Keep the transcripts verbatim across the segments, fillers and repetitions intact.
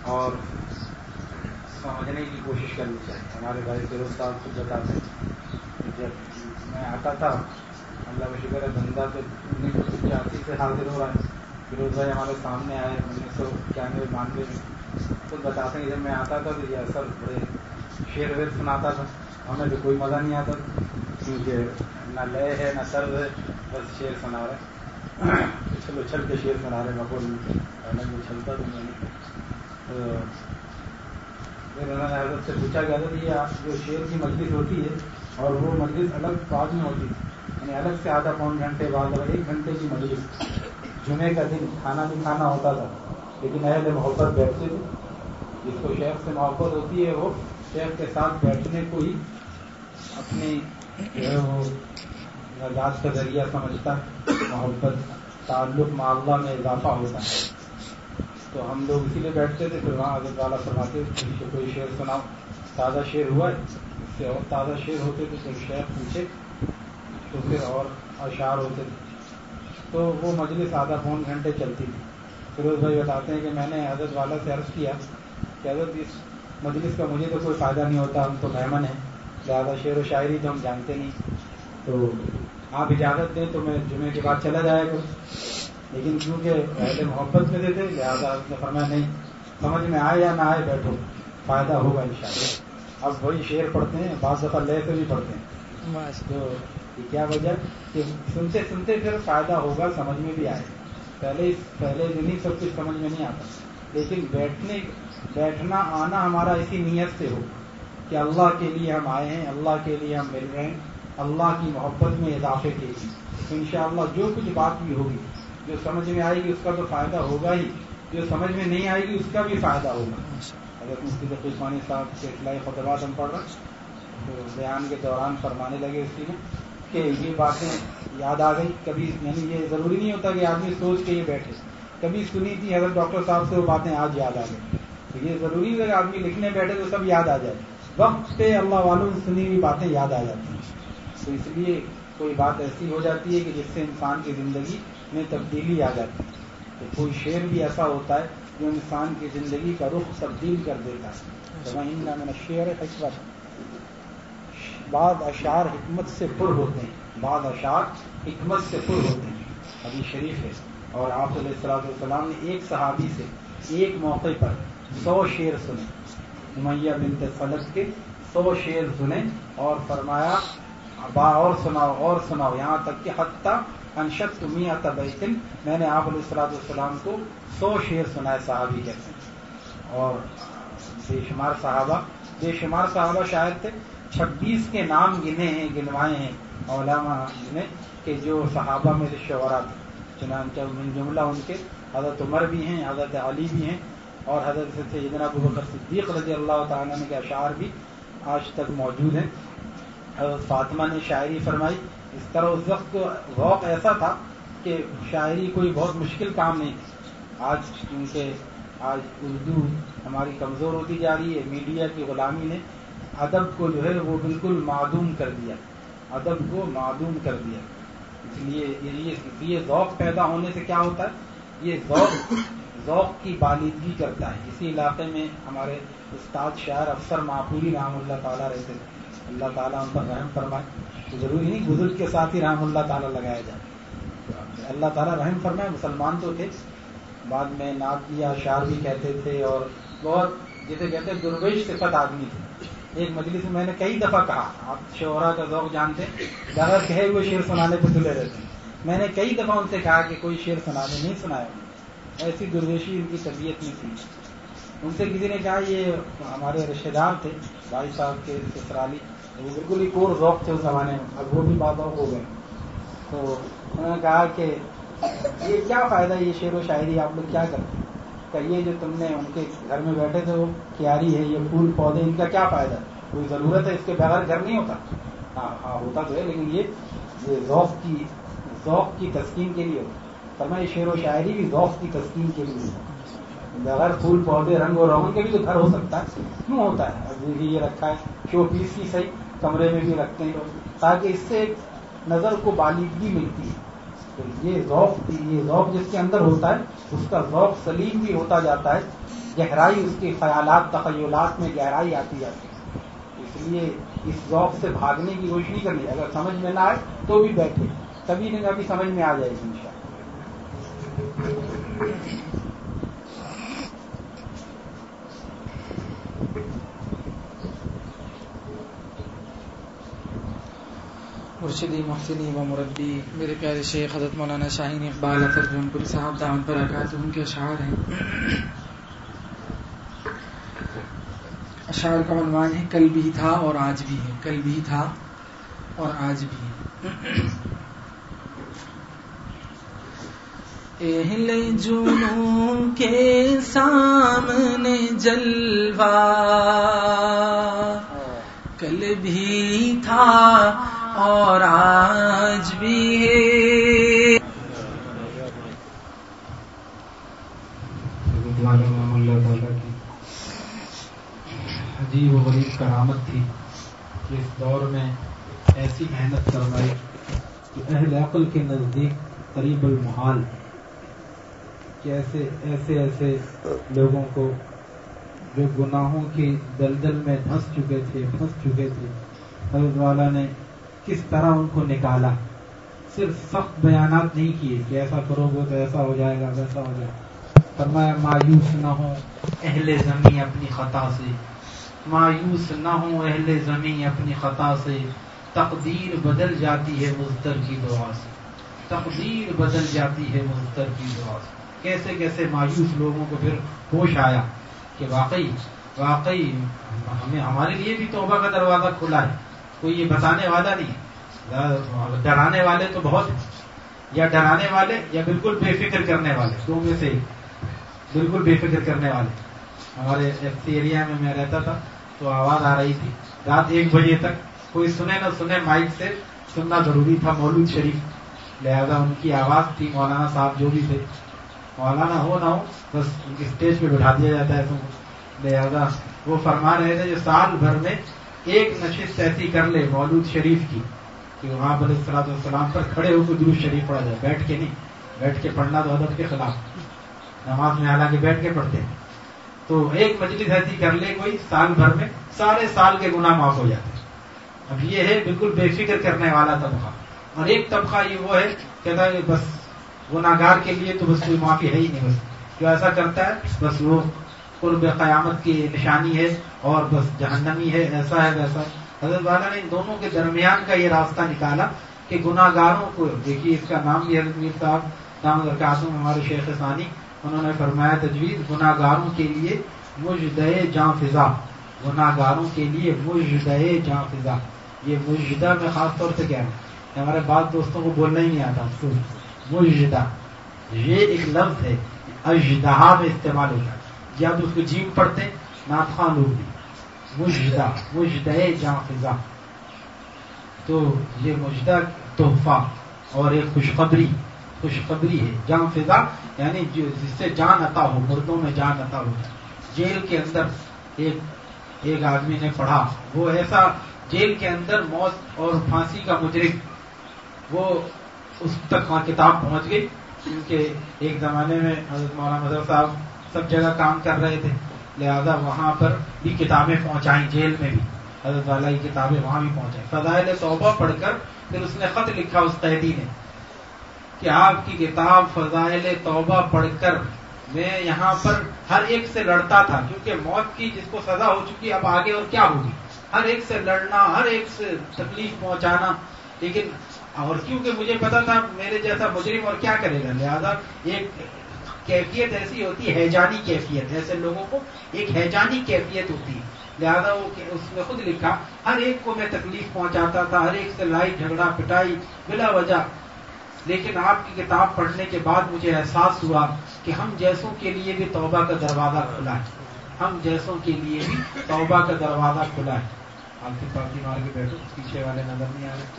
اور سمجھنے کی کوشش کرنی چاہیے. ہمارے بھائی فیروز صاحب خود بتاتے ہیں جب میں آتا تھا اللہ کا شکر ہے بندہ تو انیس سو پچاسی سے حاضر ہو رہا ہے. فیروز بھائی ہمارے سامنے آئے انیس سو اکیانوے بانوے میں. خود بتاتے ہیں جب میں آتا تھا تو یہ اثر بڑے شعر ویر سناتا تھا. ہمیں تو کوئی مزہ نہیں آتا کیونکہ نہ لئے ہے نہ سرد ہے, بس شعر سنا رہے اچھل اچھل کے شعر سنا رہے مقبول میں اچھلتا تو میں نہیں. پھر انہوں نے حضرت سے پوچھا کہ حضرت یہ جو شعر کی مجلس ہوتی ہے اور وہ مجلس الگ بعد میں ہوتی ہے, یعنی الگ سے آدھا پون گھنٹے بعد اور ایک گھنٹے کی مجلس, جمعے کا دن کھانا بھی کھانا ہوتا تھا لیکن اہل محبت بیٹھتے تھے. جس کو شیخ سے محبت ہوتی ہے وہ شیخ کے ساتھ بیٹھنے کو ہی اپنی جو ہے وہ نجات کا ذریعہ سمجھتا ہے. محبت تعلق مع اللہ میں اضافہ ہوتا ہے. تو ہم لوگ اسی لیے بیٹھتے تھے. پھر وہاں حضرت والا فرماتے تھے کہ کوئی شعر سناؤ, تازہ شعر ہوا ہے, اس سے اور تازہ شعر ہوتے تھے. جب شیخ پوچھے تو پھر اور اشعار ہوتے تھے. تو وہ مجلس آدھا پون گھنٹے چلتی تھی. فیروز بھائی بتاتے ہیں کہ میں نے حضرت والا سے عرض کیا کہ حضرت اس مجلس کا مجھے تو کوئی فائدہ نہیں ہوتا, ہم تو مہمان ہیں, لہٰذا شعر و شاعری تو ہم جانتے نہیں, تو آپ اجازت دیں تو میں جمعے کے بعد چلا جایا کروں. لیکن کیونکہ اہل محبت میں دیتے لہٰذا نے فرمایا نہیں, سمجھ میں آئے یا نہ آئے بیٹھو, فائدہ ہوگا انشاءاللہ. اب وہی شعر پڑھتے ہیں, بعض دفعہ لے سے بھی پڑھتے ہیں. تو کیا وجہ کہ سنتے سنتے پھر فائدہ ہوگا, سمجھ میں بھی آئے. پہلے پہلے دن ہی سب کچھ سمجھ میں نہیں آتا, لیکن بیٹھنے بیٹھنا آنا ہمارا اسی نیت سے ہو کہ اللہ کے لیے ہم آئے ہیں, اللہ کے لیے ہم مل رہے ہیں, اللہ کی محبت میں اضافے کے لیے. تو انشاءاللہ جو کچھ بات بھی ہوگی جو سمجھ میں آئے گی اس کا تو فائدہ ہوگا ہی, جو سمجھ میں نہیں آئے گی اس کا بھی فائدہ ہوگا. اگر مفتی تقی عثمانی صاحب کے اطلاعی خطبات ہم پڑھ رہے ہیں تو بیان کے دوران فرمانے لگے اسی میں کہ یہ باتیں یاد آ گئی کبھی, یعنی یہ ضروری نہیں ہوتا کہ آدمی سوچ کے یہ بیٹھے, کبھی سنی تھی حضرت ڈاکٹر صاحب سے وہ باتیں آج یاد آ گئی. تو یہ ضروری ہے کہ آدمی لکھنے بیٹھے تو سب یاد آ جائے, وقت پہ اللہ والوں سے سنی ہوئی باتیں یاد آ جاتی ہیں. تو اس لیے کوئی بات ایسی ہو جاتی ہے کہ جس سے انسان کی زندگی میں تبدیلی آ جاتی ہے. تو کوئی شعر بھی ایسا ہوتا ہے جو انسان کی زندگی کا رخ تبدیل کر دیتا ہے. شعر حکمت, بعض اشعار حکمت سے پر ہوتے ہیں, بعض اشعار حکمت سے پر ہوتے ہیں. ابھی شریف ہے اور آپ علیہ الصلوۃ والسلام نے ایک صحابی سے ایک موقع پر سو شعر سنے, امیہ بنت خلف کے سو شعر سنے اور فرمایا با اور سناؤ اور سناؤ, یہاں تک کہ حتیٰ انشدت مئۃ بیت, میں نے آپ علیہ الصلوۃ والسلام کو سو شعر سنائے. صحابی کہتے ہیں اور بے شمار صحابہ بے شمار صحابہ شاید تھے, چھبیس کے نام گنے ہیں گنوائے ہیں علماء نے کہ جو صحابہ میں سے شعراء تھے. چنانچہ من جملہ ان کے حضرت عمر بھی ہیں, حضرت علی بھی ہیں, اور حضرت سیدنا ابو بکر صدیق رضی اللہ تعالیٰ عنہ کے اشعار بھی آج تک موجود ہیں. حضرت فاطمہ نے شاعری فرمائی. اس طرح اس وقت ذوق ایسا تھا کہ شاعری کوئی بہت مشکل کام نہیں تھی. آج کیونکہ آج اردو ہماری کمزور ہوتی جا رہی ہے, میڈیا کی غلامی نے ادب کو جو ہے وہ بالکل معدوم کر دیا, ادب کو معدوم کر دیا. اس لیے یہ ذوق پیدا ہونے سے کیا ہوتا ہے, یہ ذوق ذوق کی بالیدگی کرتا ہے. اسی علاقے میں ہمارے استاد شاعر افسر معقولی رحم اللہ تعالیٰ رہتے تھے, اللہ تعالیٰ ان پر رحم فرمائے. ضروری نہیں بزرگ کے ساتھ ہی رحم اللہ تعالیٰ لگایا جائے, اللہ تعالیٰ رحم فرمائے. مسلمان تو تھے, بعد میں نعت کیا اشعار بھی کہتے تھے اور بہت جسے کہتے ہیں درویش صفت آدمی تھے. ایک مجلس میں میں نے کئی دفعہ کہا, آپ شعراء کا ذوق جانتے ہیں, بغیر کہے ہوئے شعر سنانے پہ تلے رہتے ہیں. میں نے کئی دفعہ ان سے کہا کہ کوئی شعر سنانے, نہیں سنایا. ایسی درویشی ان کی طبیعت میں تھی. ان سے کسی نے کہا, یہ ہمارے رشتے دار تھے بھائی صاحب کے سسرالی, وہ بالکل ہی کور ذوق تھے اس زمانے میں, اب وہ بھی بادوق ہو گئے. تو انہوں نے کہا کہ یہ کیا فائدہ, یہ شعر و شاعری آپ لوگ کیا کرتے ہیں, کہ یہ جو تم نے ان کے گھر میں بیٹھے تھے وہ کیاری ہے, یہ پھول پودے, ان کا کیا فائدہ, کوئی ضرورت ہے, اس کے بغیر گھر نہیں ہوتا. ہاں ہاں ہوتا تو ہے, لیکن یہ یہ ذوق کی ذوق کی تسکین کے لیے ہوتا. فرمایا شعر و شاعری بھی ذوق کی تسکین کے لیے ہوتا. بغیر پھول پودے رنگ و روغن کے بھی تو گھر ہو سکتا ہے, کیوں ہوتا ہے. ابھی یہ رکھا ہے شو پیس کی صحیح, کمرے میں بھی رکھتے ہیں لوگ, تاکہ اس سے نظر کو بالیدگی ملتی ہے. تو یہ ذوق یہ ذوق جس کے اندر ہوتا ہے اس کا ذوق سلیم بھی ہوتا جاتا ہے, گہرائی اس کے خیالات تخیلات میں گہرائی آتی جاتی ہے. اس لیے اس ذوق سے بھاگنے کی کوشش نہیں کرنی. اگر سمجھ میں نہ آئے تو بھی بیٹھے, کبھی نہ کبھی سمجھ میں آ جائے گی انشاءاللہ. مرشدی محسنی و مربی میرے پیارے شیخ حضرت مولانا شاہین اقبال اطہر جونپوری صاحب دامت برکاتہ ان کے اشعار ہیں. اشعار کا عنوان ہے کل بھی تھا اور آج بھی ہے. کل بھی تھا اور آج بھی ہے. اہل جنوں کے سامنے جلوہ کل بھی تھا اور آج بھی ہے. اللہ تعالیٰ کی عجیب و غریب کرامت تھی کہ اس دور میں ایسی محنت کروائی کہ اہل عقل کے نزدیک قریب المحال کہ ایسے ایسے ایسے لوگوں کو جو گناہوں کی دلدل میں دھنس چکے تھے پھنس چکے تھے, حضرت والا نے کس طرح ان کو نکالا. صرف سخت بیانات نہیں کیے کہ ایسا کرو گے تو ایسا ہو جائے گا ویسا ہو جائے گا. فرمایا مایوس نہ ہو اہل زمین اپنی خطا سے, مایوس نہ ہو اہل زمین اپنی خطا سے, تقدیر بدل جاتی ہے مضطر کی دعا سے, تقدیر بدل جاتی ہے مضطر کی دعا سے. کیسے کیسے مایوس لوگوں کو پھر ہوش آیا کہ واقعی واقعی ہمیں ہمارے لیے بھی توبہ کا دروازہ کھلا ہے. کوئی یہ بتانے والا نہیں, ڈرانے والے تو بہت ہیں, یا ڈرانے والے یا بالکل بے فکر کرنے والے, دو میں سے بالکل بے فکر کرنے والے. ہمارے ایف سی ایریا میں میں رہتا تھا تو آواز آ رہی تھی رات ایک بجے تک, کوئی سنے نہ سنے مائک سے سننا ضروری تھا مولود شریف, لہذا ان کی آواز تھی. مولانا صاحب جو بھی تھے, مولانا ہو نہ ہو بس اسٹیج پہ بٹھا دیا جاتا ہے, تو لہذا وہ فرما رہے تھے جو سال بھر میں ایک نشست ایسی کر لے مولود شریف کی کہ وہاں علیہ الصلوۃ والسلام پر کھڑے ہو کے درود شریف پڑھا جائے, بیٹھ کے نہیں. بیٹھ کے پڑھنا تو ادب کے خلاف, نماز میں حالانکہ بیٹھ کے پڑھتے ہیں. تو ایک مجلس ایسی کر لے کوئی سال بھر میں, سارے سال کے گناہ معاف ہو جاتے ہیں. اب یہ ہے بالکل بے فکر کرنے والا طبقہ, اور ایک طبقہ یہ وہ ہے کہتا ہے بس گناہگار کے لیے تو بس کوئی معافی ہے ہی نہیں, بس جو ایسا کرتا ہے بس وہ قرب قیامت کی نشانی ہے اور بس جہنمی ہے, ایسا ہے ویسا ہے. حضرت والا نے ان دونوں کے درمیان کا یہ راستہ نکالا کہ گناہگاروں کو, دیکھیے اس کا نام بھی حضرت میر صاحب نام برکاتہ ہمارے شیخ ثانی, انہوں نے فرمایا تجوید گناہگاروں کے لیے مجدے جاں فضا, گناہگاروں کے لیے مجدے جاں فضا. یہ مجدہ میں خاص طور سے کہہ رہا ہوں, ہمارے بعض دوستوں کو بولنا ہی نہیں آتا. مجدہ یہ ایک لفظ ہے, اجدہا میں استعمال ہوتا ہے, جب اس کو جیم پڑھتے نعت خوان لوگ بھی, مجدہ مجدے جاں فضا. تو یہ مجدہ تحفہ اور ایک خوشخبری خوشخبری ہے. جاں فضا یعنی جس سے جان عطا ہو, مردوں میں جان عطا ہو. جیل کے اندر ایک ایک آدمی نے پڑھا, وہ ایسا جیل کے اندر موت اور پھانسی کا مجرم, وہ اس تک وہاں کتاب پہنچ گئی. ان کے ایک زمانے میں حضرت مولانا مظہر صاحب سب جگہ کام کر رہے تھے, لہذا وہاں پر بھی کتابیں پہنچائیں, جیل میں بھی حضرت والا کی کتابیں وہاں بھی پہنچائیں. فضائل توبہ پڑھ کر پھر اس نے خط لکھا اس قیدی نے کہ آپ کی کتاب فضائل توبہ پڑھ کر میں یہاں پر ہر ایک سے لڑتا تھا, کیونکہ موت کی جس کو سزا ہو چکی اب آگے اور کیا ہوگی, ہر ایک سے لڑنا, ہر ایک سے تکلیف پہنچانا. لیکن اور کیونکہ مجھے پتا تھا میرے جیسا مجرم اور کیا کرے گا, لہذا ایک کیفیت ایسی ہوتی ہے, ہیجانی کیفیت, ایسے لوگوں کو ایک ہیجانی کیفیت ہوتی ہے. لہذا وہ اس نے خود لکھا ہر ایک کو میں تکلیف پہنچاتا تھا, ہر ایک سے لڑائی جھگڑا پٹائی بلا وجہ. لیکن آپ کی کتاب پڑھنے کے بعد مجھے احساس ہوا کہ ہم جیسوں کے لیے بھی توبہ کا دروازہ کھلا ہے, ہم جیسوں کے لیے بھی توبہ کا دروازہ کھلا ہے. آپ کی پارٹی مار کے بیٹھو, پیچھے والے نظر نہیں آ رہے,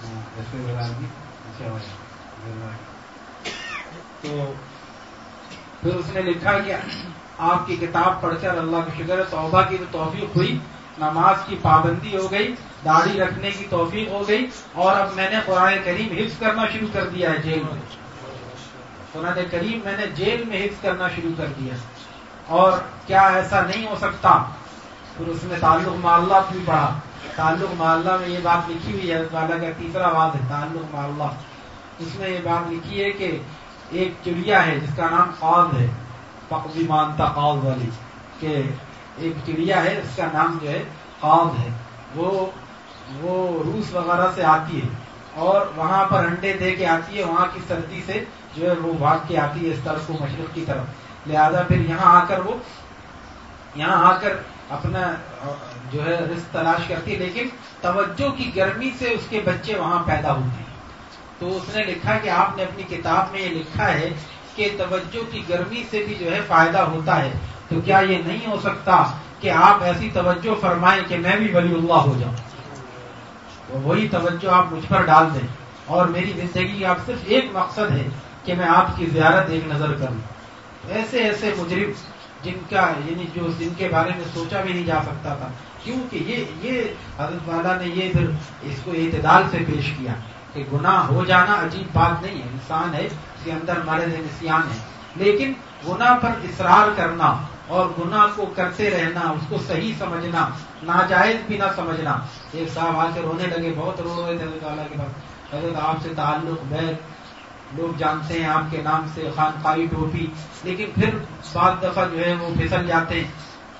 پیچھے والے. تو پھر اس نے لکھا کہ آپ کی کتاب پڑھ کر اللہ کا شکر ہے توبہ کی تو توفیق ہوئی, نماز کی پابندی ہو گئی, داڑھی رکھنے کی توفیق ہو گئی, اور اب میں نے قرآن کریم حفظ کرنا شروع کر دیا ہے جیل میں. قرآن کریم میں نے جیل میں حفظ کرنا شروع کر دیا. اور کیا ایسا نہیں ہو سکتا؟ پھر اس میں تعلق مع اللہ بھی پڑھا. تعلق مع اللہ میں یہ بات لکھی ہوئی ہے، حضرت والا کا تیسرا بات ہے تعلق مع اللہ. اس میں یہ بات لکھی ہے کہ ایک چڑیا ہے جس کا نام قاض ہے، فقضی مانتا قاض والی، کہ ایک چڑیا ہے اس کا نام جو ہے قاض ہے. وہ وہ روس وغیرہ سے آتی ہے اور وہاں پر انڈے دے کے آتی ہے، وہاں کی سردی سے جو ہے وہ بھاگ کے آتی ہے اس طرف کو مشرق کی طرف. لہذا پھر یہاں آ کر وہ یہاں آ کر اپنا جو ہے رزق تلاش کرتی ہے، لیکن توجہ کی گرمی سے اس کے بچے وہاں پیدا ہوتے ہیں. تو اس نے لکھا کہ آپ نے اپنی کتاب میں یہ لکھا ہے کہ توجہ کی گرمی سے بھی جو ہے فائدہ ہوتا ہے، تو کیا یہ نہیں ہو سکتا کہ آپ ایسی توجہ فرمائیں کہ میں بھی ولی اللہ ہو جاؤں؟ تو وہی توجہ آپ مجھ پر ڈال دیں، اور میری زندگی کا صرف ایک مقصد ہے کہ میں آپ کی زیارت ایک نظر کروں. ایسے ایسے مجرم جن کا یعنی جو جن کے بارے میں سوچا بھی نہیں جا سکتا تھا، کیونکہ یہ یہ حضرت والا نے یہ پھر اس کو اعتدال سے پیش کیا کہ گناہ ہو جانا عجیب بات نہیں ہے، انسان ہے اس کے اندر مرض نسیان ہے، لیکن گناہ پر اصرار کرنا اور گناہ کو کرتے رہنا، اس کو صحیح سمجھنا، ناجائز بھی نہ سمجھنا. ایک صاحب آ کے رونے لگے، بہت رو رہے تھے حضرت والا کے پاس، حضرت آپ سے تعلق بیت لوگ جانتے ہیں آپ کے نام سے، خانقاہی ٹوپی، لیکن پھر بعض دفعہ جو ہے وہ پھسل جاتے ہیں،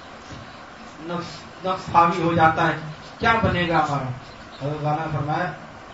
نفس نفس حاوی ہو جاتا ہے، کیا بنے گا ہمارا؟ حضرت والا نے فرمایا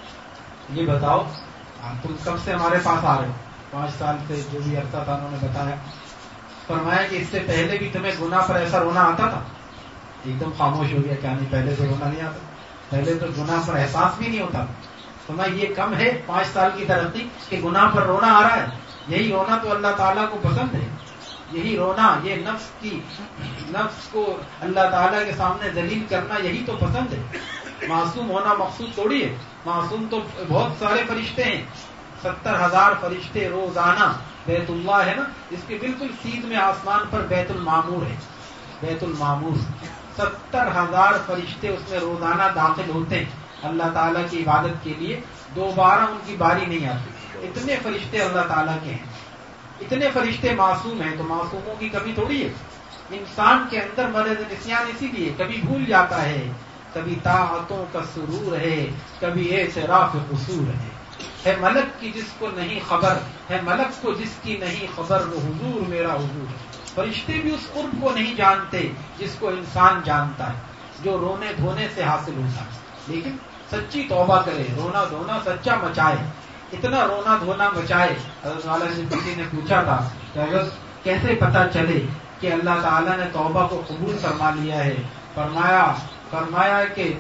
یہ بتاؤ تم کب سے ہمارے پاس آ رہے ہو؟ پانچ سال سے جو بھی عرصہ تھا انہوں نے بتایا. فرمایا کہ اس سے پہلے بھی تمہیں گناہ پر ایسا رونا آتا تھا؟ ایک دم خاموش ہو گیا، کیا نہیں پہلے تو رونا نہیں آتا، پہلے تو گناہ پر احساس بھی نہیں ہوتا. فرمایا یہ کم ہے پانچ سال کی ترقی کہ گناہ پر رونا آ رہا ہے؟ یہی رونا تو اللہ تعالیٰ کو پسند ہے، یہی رونا، یہ نفس کی نفس کو اللہ تعالیٰ کے سامنے ذلیل کرنا یہی تو پسند ہے. معصوم ہونا مقصود تھوڑی ہے، معصوم تو بہت سارے فرشتے ہیں، ستر ہزار فرشتے روزانہ. بیت اللہ ہے نا، اس کے بالکل سیدھ میں آسمان پر بیت المعمور ہے، بیت المعمور، ستر ہزار فرشتے اس میں روزانہ داخل ہوتے ہیں اللہ تعالیٰ کی عبادت کے لیے، دوبارہ ان کی باری نہیں آتی. اتنے فرشتے اللہ تعالیٰ کے ہیں، اتنے فرشتے معصوم ہیں، تو معصوموں کی کمی تھوڑی ہے. انسان کے اندر مرض نسیان اسی لیے کبھی بھول جاتا ہے، کبھی طاعتوں کا سرور ہے، کبھی اعتراف قصور ہے. ہے ملک کی جس کو نہیں خبر، ہے ملک کو جس کی نہیں خبر، وہ حضور میرا حضور ہے. فرشتے بھی اس قرب کو نہیں جانتے جس کو انسان جانتا ہے، جو رونے دھونے سے حاصل ہوتا ہے. لیکن سچی توبہ کرے، رونا دھونا سچا مچائے، اتنا رونا دھونا مچائے. حضرت والا سے کسی نے پوچھا تھا کہ حضرت کیسے پتا چلے کہ اللہ تعالیٰ نے توبہ کو قبول فرما لیا ہے؟ فرمایا فرمایا کہ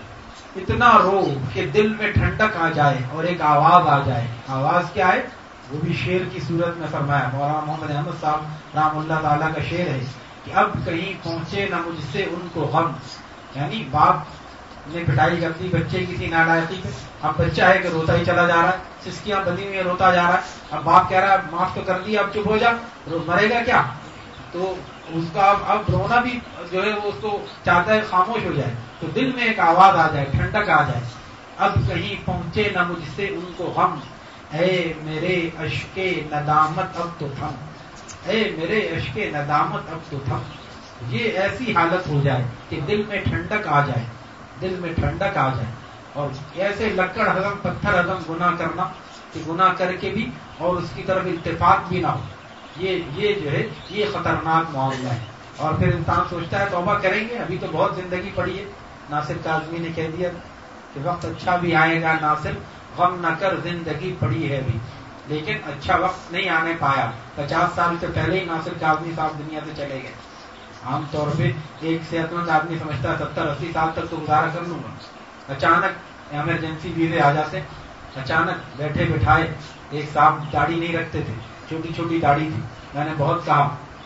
اتنا رو کہ دل میں ٹھنڈک آ جائے اور ایک آواز آ جائے. آواز کیا ہے؟ وہ بھی شعر کی صورت میں فرمایا. مولانا محمد احمد صاحب رحم اللہ تعالیٰ کا شعر ہے کہ اب کہیں پہنچے نہ مجھ سے ان کو غم. یعنی باپ نے پٹائی کر دی بچے کی تھی نالائقی پہ، اب بچہ ہے کہ روتا ہی چلا جا رہا ہے، سسکیاں بندی ہوئی روتا جا رہا ہے. اب باپ کہہ رہا ہے معاف تو کر دیا، اب چپ ہو جا، مرے گا کیا؟ تو اس کا اب اب رونا بھی جو ہے وہ اس کو چاہتا ہے خاموش ہو جائے. تو دل میں ایک آواز آ جائے، ٹھنڈک آ جائے. اب کہیں پہنچے نہ مجھ سے ان کو غم، اے میرے اشک ندامت اب تو تھم، اے میرے اشک ندامت اب تو تھم. یہ ایسی حالت ہو جائے کہ دل میں ٹھنڈک آ جائے، دل میں ٹھنڈک آ جائے. اور ایسے لکڑ ہضم پتھر ہضم گناہ کرنا کہ گناہ کر کے بھی اور اس کی طرف التفات بھی نہ ہو، یہ یہ جو ہے یہ خطرناک معاملہ ہے. اور پھر انسان سوچتا ہے توبہ کریں گے، ابھی تو بہت زندگی پڑی ہے. ناصر کاظمی نے کہہ دیا کہ وقت اچھا بھی آئے گا ناصر، غم نہ کر زندگی پڑی ہے بھی. لیکن اچھا وقت نہیں آنے پایا. پچاس سال سے پہلے ہی ناصر کاظمی صاحب دنیا سے چلے گئے. عام طور پہ ایک صحت مند آدمی سمجھتا ہے ستر اسی سال تک تو گزارا کر لوں گا. اچانک ایمرجنسی ویزے آ جاتے، اچانک بیٹھے بٹھائے. ایک صاحب داڑھی نہیں رکھتے تھے، چھوٹی چھوٹی داڑھی تھی. میں نے بہت کہا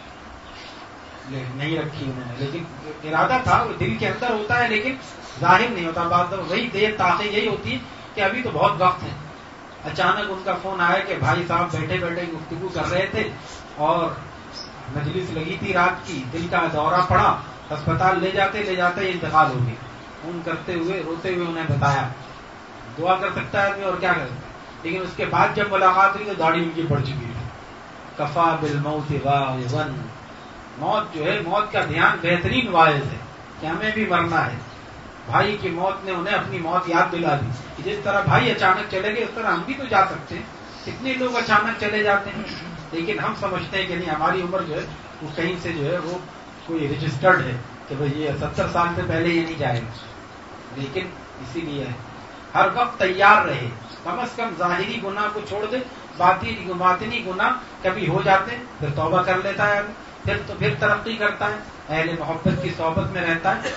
نہیں رکھی انہوں نے، لیکن ارادہ تھا، وہ دل کے اندر ہوتا ہے لیکن ظاہر نہیں ہوتا. بات وہی دیر تاخیر یہی ہوتی ہے کہ ابھی تو بہت وقت ہے. اچانک ان کا فون آیا کہ بھائی صاحب بیٹھے بیٹھے گفتگو کر رہے تھے اور مجلس لگی تھی رات کی، دل کا دورہ پڑا، اسپتال لے جاتے لے جاتے انتقال ہو گئی. فون کرتے ہوئے روتے ہوئے انہیں بتایا. دعا کر سکتا ہے آدمی اور کیا کر سکتا ہے، لیکن اس کے بعد جب ملاقات ہوئی تو داڑھی ان کی پڑ چکی تھی. کفا بالموت واعظا موت جو ہے، موت کا دھیان بہترین واعظ ہے کہ ہمیں بھی مرنا ہے. بھائی کی موت نے انہیں اپنی موت یاد دلا دی کہ جس طرح بھائی اچانک چلے گئے اس طرح ہم بھی تو جا سکتے ہیں. کتنے لوگ اچانک چلے جاتے ہیں، لیکن ہم سمجھتے ہیں کہ نہیں ہماری عمر جو ہے وہ کہیں سے جو ہے وہ کوئی رجسٹرڈ ہے کہ بھئی یہ ستر سال سے پہلے یہ نہیں جائے گا. لیکن اسی لیے ہر وقت تیار رہے، کم از کم ظاہری گناہ کو چھوڑ دے. باطنی باطنی گناہ کبھی ہو جاتے ہیں پھر توبہ کر لیتا ہے، پھر تو پھر ترقی کرتا ہے، اہل محبت کی صحبت میں رہتا ہے.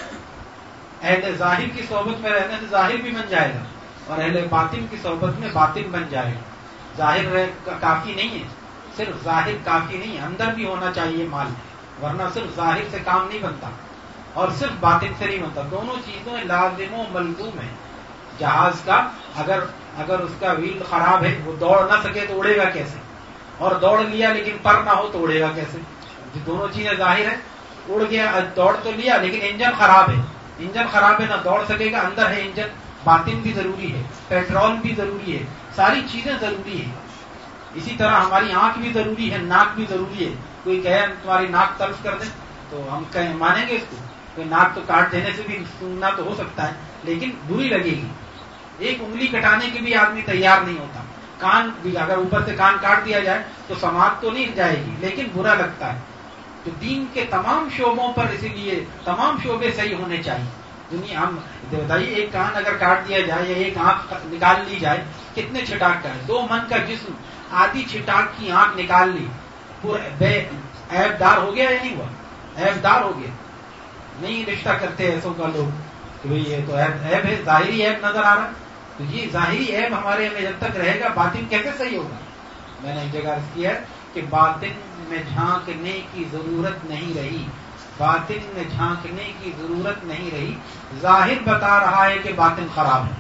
اہل ظاہر کی صحبت میں رہنے سے ظاہر بھی بن جائے گا اور اہل باطن کی صحبت میں باطن بن جائے گا. ظاہر کافی نہیں ہے، صرف ظاہر کافی نہیں ہے، اندر بھی ہونا چاہیے مال، ورنہ صرف ظاہر سے کام نہیں بنتا اور صرف باطن سے نہیں بنتا. دونوں چیزیں لازم و ملزوم ہیں. جہاز کا اگر اگر اس کا ویل خراب ہے، وہ دوڑ نہ سکے تو اڑے گا کیسے؟ اور دوڑ لیا لیکن پر نہ ہو تو اڑے گا کیسے؟ دونوں چیزیں ظاہر ہیں. اڑ گیا، دوڑ تو لیا لیکن انجن خراب ہے، انجن خراب ہے نہ دوڑ سکے گا. اندر ہے انجن، باطن بھی ضروری ہے، پیٹرول بھی ضروری ہے، ساری چیزیں ضروری ہیں. اسی طرح ہماری آنکھ بھی ضروری ہے، ناک بھی ضروری ہے. کوئی کہے تمہاری ناک طرف کر دیں تو ہم کہیں مانیں گے اس کو؟ کوئی ناک تو کاٹ دینے سے بھی سننا تو ہو سکتا ہے لیکن بری لگے گی. ایک انگلی کٹانے کے بھی آدمی تیار نہیں ہوتا. کان بھی اگر اوپر سے کان کاٹ دیا جائے تو سماعت تو نہیں جائے گی لیکن برا لگتا ہے. تو دین کے تمام شعبوں پر اسی لیے تمام شعبے صحیح ہونے چاہیے. دنیا ہم بتائیے ایک کان اگر کاٹ دیا جائے یا ایک آنکھ نکال لی جائے کتنے چھٹاک کا ہے؟ دو من کا جسم، آدھی چھٹاک کی آنکھ نکال لی، پورا عیب دار ہو گیا یا نہیں ہوا؟ عیب دار ہو گیا. نہیں رشتہ کرتے ایسوں کا لوگ کہ بھئی یہ تو عیب ہے، ظاہری عیب نظر آ رہا. تو یہ ظاہری عیب ہمارے میں جب تک رہے گا باطن کیسے صحیح ہوگا؟ میں نے ایک جگہ عرض کیا ہے کہ باطن میں جھانکنے کی ضرورت نہیں رہی، باطن میں جھانکنے کی ضرورت نہیں رہی. ظاہر بتا رہا ہے کہ باطن خراب ہے،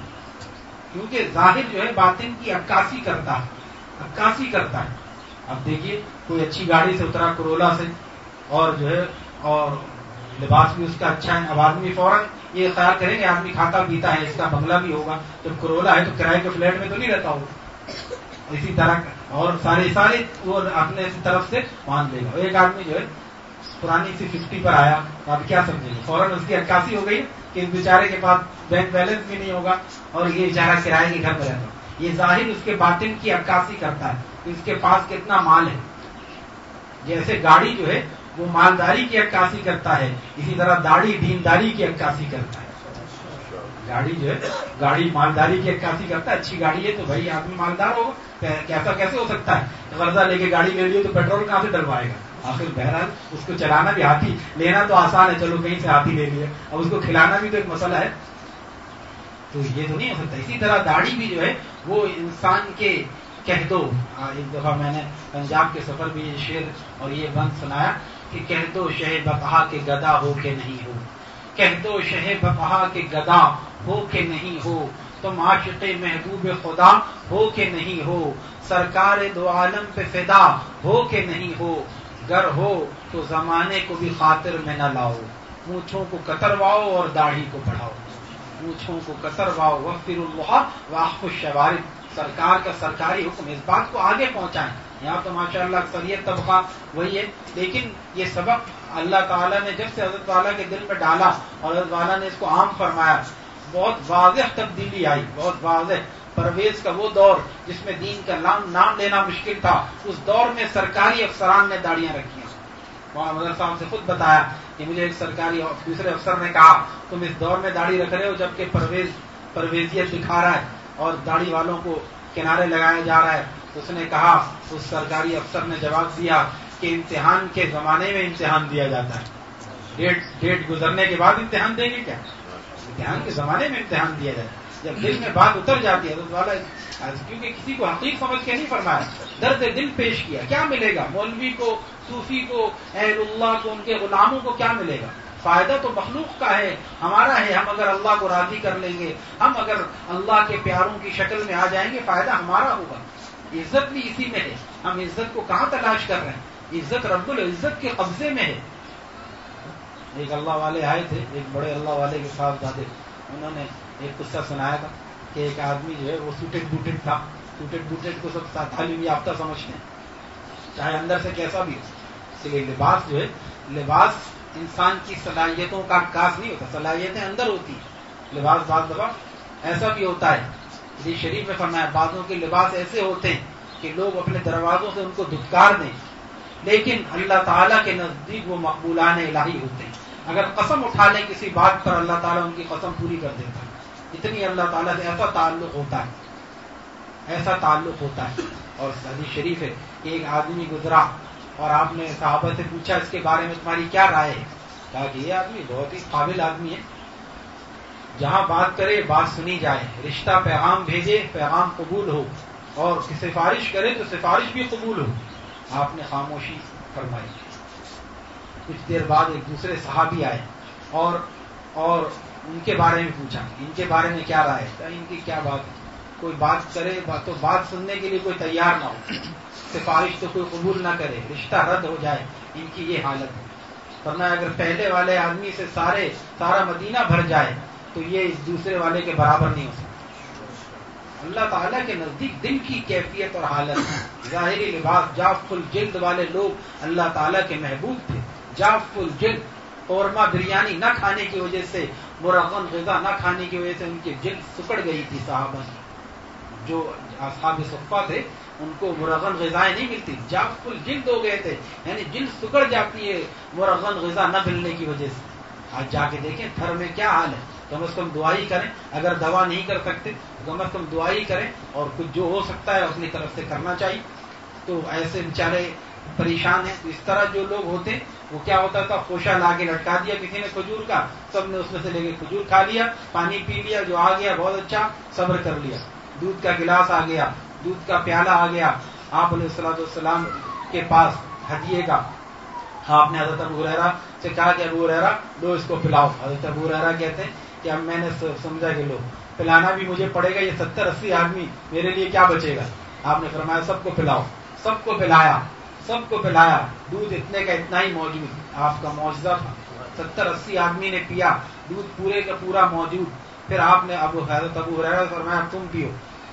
کیونکہ ظاہر جو ہے باطن کی عکاسی کرتا ہے، عکاسی کرتا ہے. اب دیکھیے کوئی اچھی گاڑی سے اترا کرولا سے اور جو ہے اور لباس بھی اس کا اچھا ہے، اب آدمی فوراً یہ خیال کریں گے آدمی کھاتا پیتا ہے، اس کا بنگلہ بھی ہوگا. جب کرولا ہے تو کرائے کے فلیٹ میں تو نہیں رہتا ہوگا. اسی طرح اور سارے سارے وہ اپنے طرف سے مان لے گا. ایک آدمی جو ہے پرانی سی ففٹی پر آیا تو آپ کیا سمجھیں گے؟ فوراً اس کی عکاسی ہو گئی کہ اس بیچارے کے پاس بینک بیلنس بھی نہیں ہوگا اور یہ بیچارہ کرائے کے گھر میں رہتا. یہ ظاہر اس کے باطن کی عکاسی کرتا ہے کہ اس کے پاس کتنا مال ہے. جیسے گاڑی جو ہے وہ مالداری کی عکاسی کرتا ہے، اسی طرح داڑھی دینداری کی عکاسی کرتا ہے. گاڑی جو ہے گاڑی مالداری کی عکاسی کرتا ہے. اچھی گاڑی ہے تو بھائی آدمی مالدار ہوگا. کیسا کیسے ہو سکتا ہے؟ قرضہ لے کے گاڑی لے لیے تو پیٹرول کہاں سے ڈلوائے گا؟ آخر بہرحال اس کو چلانا بھی، ہاتھی لینا تو آسان ہے، چلو کہیں سے ہاتھی لے لیا، اب اس کو کھلانا بھی تو ایک مسئلہ ہے. تو یہ تو نہیں ہو سکتا. اسی طرح داڑھی بھی جو ہے وہ انسان کے کہہ دو. ایک دفعہ میں نے پنجاب کے سفر بھی یہ شعر اور یہ بند سنایا کہ کہہ دو شہ بقہا کے گدا ہو کے نہیں ہو، کہہ دو شہ بقہا کے گدا ہو کے نہیں ہو، تم عاشق محبوب خدا ہو کے نہیں ہو، سرکار دو عالم پہ فدا ہو کے نہیں ہو، گر ہو تو زمانے کو بھی خاطر میں نہ لاؤ، مونچھوں کو کترواؤ اور داڑھی کو بڑھاؤ، مونچھوں کو کترواؤ وغفر اللہ واخف الشوارب. سرکار کا سرکاری حکم، اس بات کو آگے پہنچائیں. یہاں تو ماشاءاللہ اکثریت طبقہ وہی ہے، لیکن یہ سبق اللہ تعالیٰ نے جب سے حضرت والا کے دل میں ڈالا اور حضرت والا نے اس کو عام فرمایا، بہت واضح تبدیلی آئی، بہت واضح. پرویز کا وہ دور جس میں دین کا نام نام لینا مشکل تھا، اس دور میں سرکاری افسران نے داڑیاں رکھی. مولانا مظہر صاحب سے خود بتایا کہ مجھے ایک سرکاری دوسرے افسر نے کہا تم اس دور میں داڑھی رکھ رہے ہو جبکہ پرویز پرویزیت دکھا رہا ہے اور داڑھی والوں کو کنارے لگایا جا رہا ہے. اس نے کہا، اس سرکاری افسر نے جواب دیا کہ امتحان کے زمانے میں امتحان دیا جاتا ہے، ڈیٹ ڈیٹ گزرنے کے بعد امتحان دیں گے کیا؟ امتحان کے زمانے میں امتحان دیا جاتا ہے. جب دل میں بات اتر جاتی ہے حضرت والا، کیونکہ کسی کو حقیق سمجھ کے نہیں فرمایا، درد دل پیش کیا. کیا ملے گا مولوی کو، صوفی کو، اہل اللہ کو، ان کے غلاموں کو کیا ملے گا؟ فائدہ تو مخلوق کا ہے، ہمارا ہے. ہم اگر اللہ کو راضی کر لیں گے، ہم اگر اللہ کے پیاروں کی شکل میں آ جائیں گے، فائدہ ہمارا ہوگا. عزت بھی اسی میں ہے. ہم عزت کو کہاں تلاش کر رہے ہیں؟ عزت رب العزت کے قبضے میں ہے. ایک اللہ والے آئے تھے، ایک بڑے اللہ والے کے ساتھ دادے، انہوں نے ایک قصہ سنایا تھا کہ ایک آدمی جو ہے وہ سوٹڈ بوٹڈ تھا. سوٹڈ بوٹڈ کو سب تعلیم یافتہ سمجھتے ہیں، چاہے اندر سے کیسا بھی ہو. اس لیے لباس جو ہے لباس انسان کی صلاحیتوں کا عکاس نہیں ہوتا، صلاحیتیں اندر ہوتی ہیں. لباس بعض دفعہ ایسا بھی ہوتا ہے، حدیث شریف میں فرمایا بعضوں کے لباس ایسے ہوتے ہیں کہ لوگ اپنے دروازوں سے ان کو دھتکار دیں، لیکن اللہ تعالیٰ کے نزدیک وہ مقبولان الہی ہوتے ہیں. اگر قسم اٹھا لیں کسی بات پر اللہ تعالیٰ ان کی قسم پوری کر دیتا ہے. اتنی اللہ تعالیٰ سے ایسا تعلق ہوتا ہے، ایسا تعلق ہوتا ہے. اور حدیث شریف ہے کہ ایک آدمی گزرا اور آپ نے صحابہ سے پوچھا اس کے بارے میں تمہاری کیا رائے ہے؟ کہا کہ یہ آدمی بہت ہی قابل آدمی ہے، جہاں بات کرے بات سنی جائے، رشتہ پیغام بھیجے پیغام قبول ہو، اور سفارش کرے تو سفارش بھی قبول ہو. آپ نے خاموشی فرمائی. کچھ دیر بعد ایک دوسرے صحابی آئے اور اور ان کے بارے میں پوچھا ان کے بارے میں کیا رائے ہے. ان کی کیا بات ہے، کوئی بات کرے تو بات سننے کے لیے کوئی تیار نہ ہو، سفارش تو کوئی قبول نہ کرے، رشتہ رد ہو جائے. ان کی یہ حالت ہے. ورنہ اگر پہلے والے آدمی سے سارے سارا مدینہ بھر جائے تو یہ اس دوسرے والے کے برابر نہیں ہو سکتا. اللہ تعالیٰ کے نزدیک دل کی کیفیت اور حالت ہے. ظاہری لباس جاف الجلد والے لوگ اللہ تعالیٰ کے محبوب تھے. جاف الجلد، قورمہ بریانی نہ کھانے کی وجہ سے، مرغن غذا نہ کھانے کی وجہ سے ان کی جلد سکڑ گئی تھی. صحابہ جو اصحاب صفہ تھے ان کو مرغن غذائیں نہیں ملتی، جاف الجلد ہو گئے تھے، یعنی جلد سکڑ جاتی ہے مرغن غذا نہ ملنے کی وجہ سے. آج جا کے دیکھیں تھر میں کیا حال ہے. کم از کم دعائی کریں، اگر دوا نہیں کر سکتے کم از کم دعائی کریں، اور کچھ جو ہو سکتا ہے اپنی طرف سے کرنا چاہیے. تو ایسے بیچارے پریشان ہیں. تو اس طرح جو لوگ ہوتے ہیں وہ کیا ہوتا تھا، خوشہ لا کے لٹکا دیا کسی نے کھجور کا، سب نے اس میں سے لے کے کھجور کھا لیا، پانی پی لیا، جو آ گیا بہت اچھا، صبر کر لیا. دودھ کا گلاس آ گیا، دودھ کا پیالہ آ گیا آپ علیہ الصلوۃ والسلام کے پاس ہدیے کا. آپ نے حضرت ابو ہریرہ سے کہا کہ ابو ہریرہ لو اس کو پلاؤ. حضرت ابو ہریرہ کہتے ہیں کہ اب میں نے سمجھا کہ لو پلانا بھی مجھے پڑے گا، یہ ستر اسی آدمی میرے لیے کیا بچے گا. آپ نے فرمایا سب کو پلاؤ. سب کو پلایا، سب کو پلایا. دودھ اتنے کا اتنا ہی موجود، آپ کا معجزہ تھا. ستر اسی آدمی نے پیا، دودھ پورے کا پورا موجود. پھر آپ نے ابو حضرت ابو ہریرہ فرمایا تم پیو.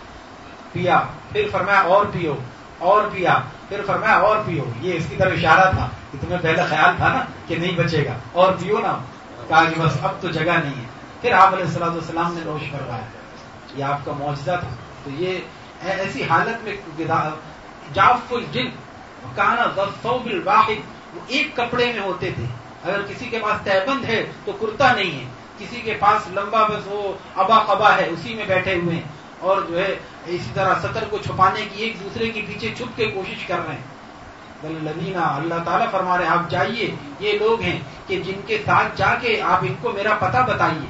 پیا. پھر فرمایا اور پیو، اور پیا. پھر فرمایا اور پیو. یہ اس کی طرف اشارہ تھا کہ تمہیں پہلے خیال تھا نا کہ نہیں بچے گا، اور پیو نا. کہا کہ بس اب تو جگہ نہیں ہے. پھر آپ علیہ الصلوۃ والسلام نے نوش فرمایا. یہ آپ کا معجزہ تھا. تو یہ ایسی حالت میں جاف الجلد کانا ذالثوب الواحد، وہ ایک کپڑے میں ہوتے تھے. اگر کسی کے پاس تہبند ہے تو کرتا نہیں ہے، کسی کے پاس لمبا بس وہ ابا قبا ہے اسی میں بیٹھے ہوئے ہیں، اور جو ہے اسی طرح سطر کو چھپانے کی ایک دوسرے کے پیچھے چھپ کے کوشش کر رہے ہیں. الذین، اللہ تعالیٰ فرما رہے ہیں آپ جائیے، یہ لوگ ہیں کہ جن کے ساتھ جا کے آپ ان کو میرا پتہ بتائیے.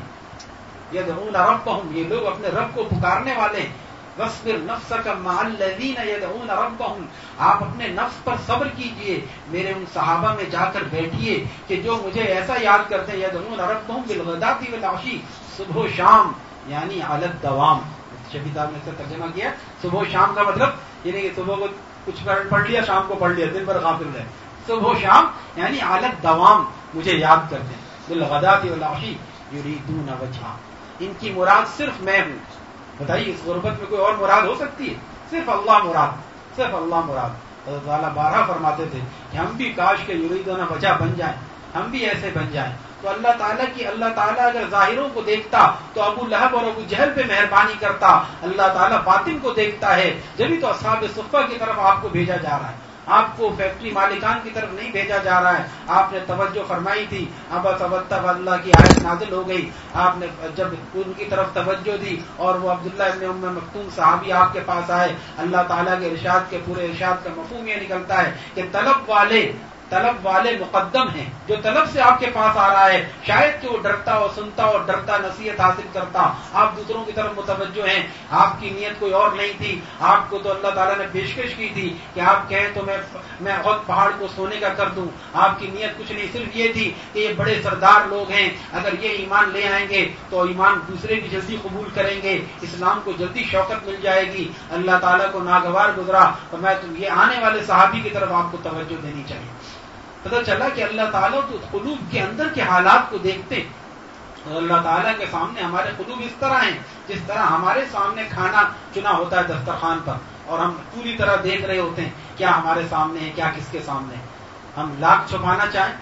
یدعون ربہم، یہ لوگ اپنے رب کو پکارنے والے ہیں. وَاصْبِرْ نَفْسَكَ مَعَ الَّذِينَ يَدْعُونَ رَبَّهُمْ، آپ اپنے نفس پر صبر کیجئے، میرے ان صحابہ میں جا کر بیٹھیے کہ جو مجھے ایسا یاد کرتے ہیں. یدعون ربهم بالغداۃ والعشی، صبح و شام، یعنی علی الدوام. شفیع صاحب نے اس کا ترجمہ کیا صبح و شام کا مطلب یہ نہیں کہ صبح کو کچھ پڑھ لیا شام کو پڑھ لیا دن بھر غافل رہے. صبح و شام یعنی علی الدوام مجھے یاد کرتے ہیں. بالغداۃ والعشی یریدون وجہہ، ان کی مراد صرف میں ہوں. بتائیے اس غربت میں کوئی اور مراد ہو سکتی ہے؟ صرف اللہ مراد، صرف اللہ مراد. حضرت تعالیٰ بارہ فرماتے تھے کہ ہم بھی کاش کے یریدون وجہ بن جائیں، ہم بھی ایسے بن جائیں. تو اللہ تعالیٰ کی اللہ تعالیٰ اگر ظاہروں کو دیکھتا تو ابو لہب اور ابو جہل پہ مہربانی کرتا. اللہ تعالیٰ باطن کو دیکھتا ہے، جبھی تو اصحاب صفہ کی طرف آپ کو بھیجا جا رہا ہے، آپ کو فیکٹری مالکان کی طرف نہیں بھیجا جا رہا ہے. آپ نے توجہ فرمائی تھی، ابا تبتب اللہ کی آیت نازل ہو گئی. آپ نے جب ان کی طرف توجہ دی اور وہ عبداللہ ابن ام مکتوم صحابی آپ کے پاس آئے، اللہ تعالیٰ کے ارشاد کے پورے ارشاد کا مفہوم یہ نکلتا ہے کہ طلب والے طلب والے مقدم ہیں. جو طلب سے آپ کے پاس آ رہا ہے شاید کہ وہ ڈرتا اور سنتا اور ڈرتا نصیحت حاصل کرتا. آپ دوسروں کی طرف متوجہ ہیں، آپ کی نیت کوئی اور نہیں تھی. آپ کو تو اللہ تعالیٰ نے پیشکش کی تھی کہ آپ کہیں تو میں میں خود پہاڑ کو سونے کا کر دوں. آپ کی نیت کچھ نہیں، صرف یہ تھی کہ یہ بڑے سردار لوگ ہیں، اگر یہ ایمان لے آئیں گے تو ایمان دوسرے بھی جلدی قبول کریں گے، اسلام کو جلدی شوقت مل جائے گی. اللہ تعالیٰ کو ناگوار گزرا تو میں یہ آنے والے صحابی کی طرف آپ کو توجہ دینی چاہیے. پتہ چلا کہ اللہ تعالیٰ تو قلوب کے اندر کے حالات کو دیکھتے ہیں. اور اللہ تعالیٰ کے سامنے ہمارے قلوب اس طرح ہیں جس طرح ہمارے سامنے کھانا چنا ہوتا ہے دسترخوان پر، اور ہم پوری طرح دیکھ رہے ہوتے ہیں کیا ہمارے سامنے ہے، کیا کس کے سامنے ہے. ہم لاکھ چھپانا چاہیں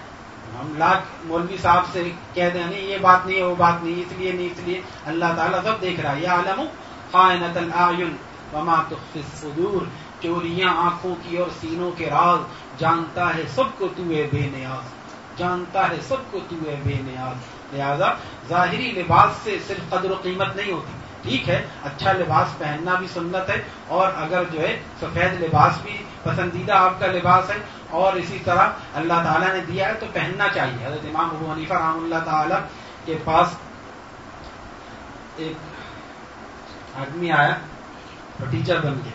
ہم لاکھ مولوی صاحب سے کہہ دیں نہیں یہ بات نہیں ہے وہ بات نہیں اس لیے نہیں اس لیے اللہ تعالیٰ سب دیکھ رہا ہے. یعلم خائنۃ الاعین وما تخفی الصدور, چوریاں آنکھوں کی اور سینوں کے راز جانتا ہے سب کو تو ہے بے نیاز, جانتا ہے سب کو تو ہے بے نیاز. لہذا ظاہری لباس سے صرف قدر و قیمت نہیں ہوتی. ٹھیک ہے اچھا لباس پہننا بھی سنت ہے, اور اگر جو ہے سفید لباس بھی پسندیدہ آپ کا لباس ہے اور اسی طرح اللہ تعالیٰ نے دیا ہے تو پہننا چاہیے. حضرت امام ابو حنیفہ رحمہ اللہ تعالیٰ کے پاس ایک آدمی آیا ٹیچر بن کے,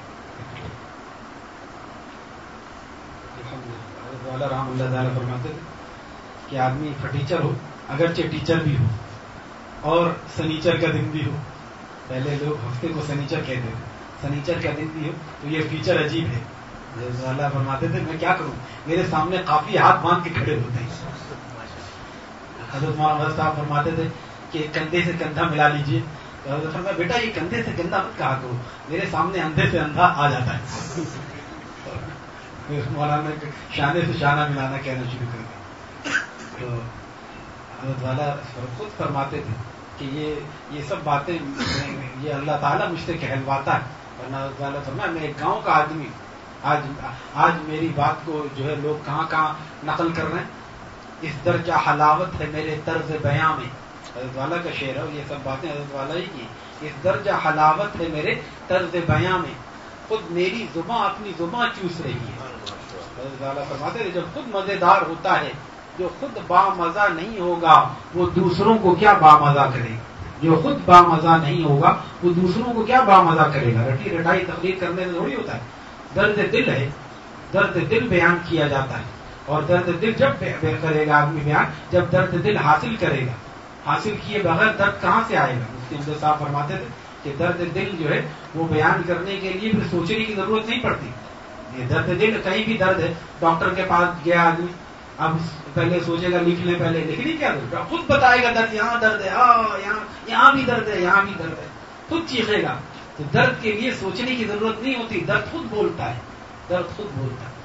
حضرت والا رحمہ اللہ تعالیٰ فرماتے تھے کہ آدمی ٹیچر ہو, اگرچہ ٹیچر بھی ہو اور سنیچر کا دن بھی ہو, پہلے لوگ ہفتے کو سنیچر کہتے تھے, سنیچر کا دن بھی ہو تو یہ فیچر عجیب ہے. اللہ فرماتے تھے میں کیا کروں, میرے سامنے کافی ہاتھ باندھ کے کھڑے ہوتے ہیں. حضرت مولانا صاحب فرماتے تھے کہ کندھے سے کندھا ملا لیجیے, تو حضرت فرمایا بیٹا یہ کندھے سے کندھا مت کہا کرو, میرے سامنے اندھے سے اندھا آ جاتا ہے. مولانا نے شانے سے شانہ ملانا کہنا شروع کر دیا. تو حضرت والا خود فرماتے تھے کہ یہ یہ سب باتیں یہ اللہ تعالیٰ مجھ سے کہلواتا ہے. ورنہ حضرت والا فرمایا میں ایک گاؤں کا آدمی, آج آج میری بات کو جو ہے لوگ کہاں کہاں نقل کر رہے ہیں. اس درجہ حلاوت ہے میرے طرز بیاں میں, حضرت والا کا شعر ہے, یہ سب باتیں حضرت والا ہی کی. اس درجہ حلاوت ہے میرے طرز بیاں میں, خود میری زباں اپنی زباں چوس رہی ہے. حضرت والا فرماتے ہیں جب خود مزیدار ہوتا ہے, جو خود بامزہ نہیں ہوگا وہ دوسروں کو کیا بامزہ کرے گا, جو خود بامزہ نہیں ہوگا وہ دوسروں کو کیا بامزہ کرے گا. رٹی رٹائی تقریر کرنے میں تھوڑی ہوتا ہے. درد دل ہے, درد دل بیان کیا جاتا ہے, اور درد دل جب کرے گا آدمی بیان جب درد دل حاصل کرے گا. حاصل کیے بغیر درد کہاں سے آئے گا. مفتی احمد صاحب فرماتے تھے کہ درد دل جو ہے وہ بیان کرنے کے لیے پھر سوچنے کی ضرورت نہیں پڑتی. یہ درد دل کہیں بھی درد ہے, ڈاکٹر کے پاس گیا آدمی, اب پہلے سوچے گا لکھ لیں, پہلے لکھنی کیا ضرورت, خود بتائے گا درد یہاں درد ہے, ہاں یہاں یہاں بھی درد ہے, یہاں بھی درد ہے, خود چیخے گا. تو درد کے لیے سوچنے کی ضرورت نہیں ہوتی, درد خود بولتا ہے, درد خود بولتا ہے.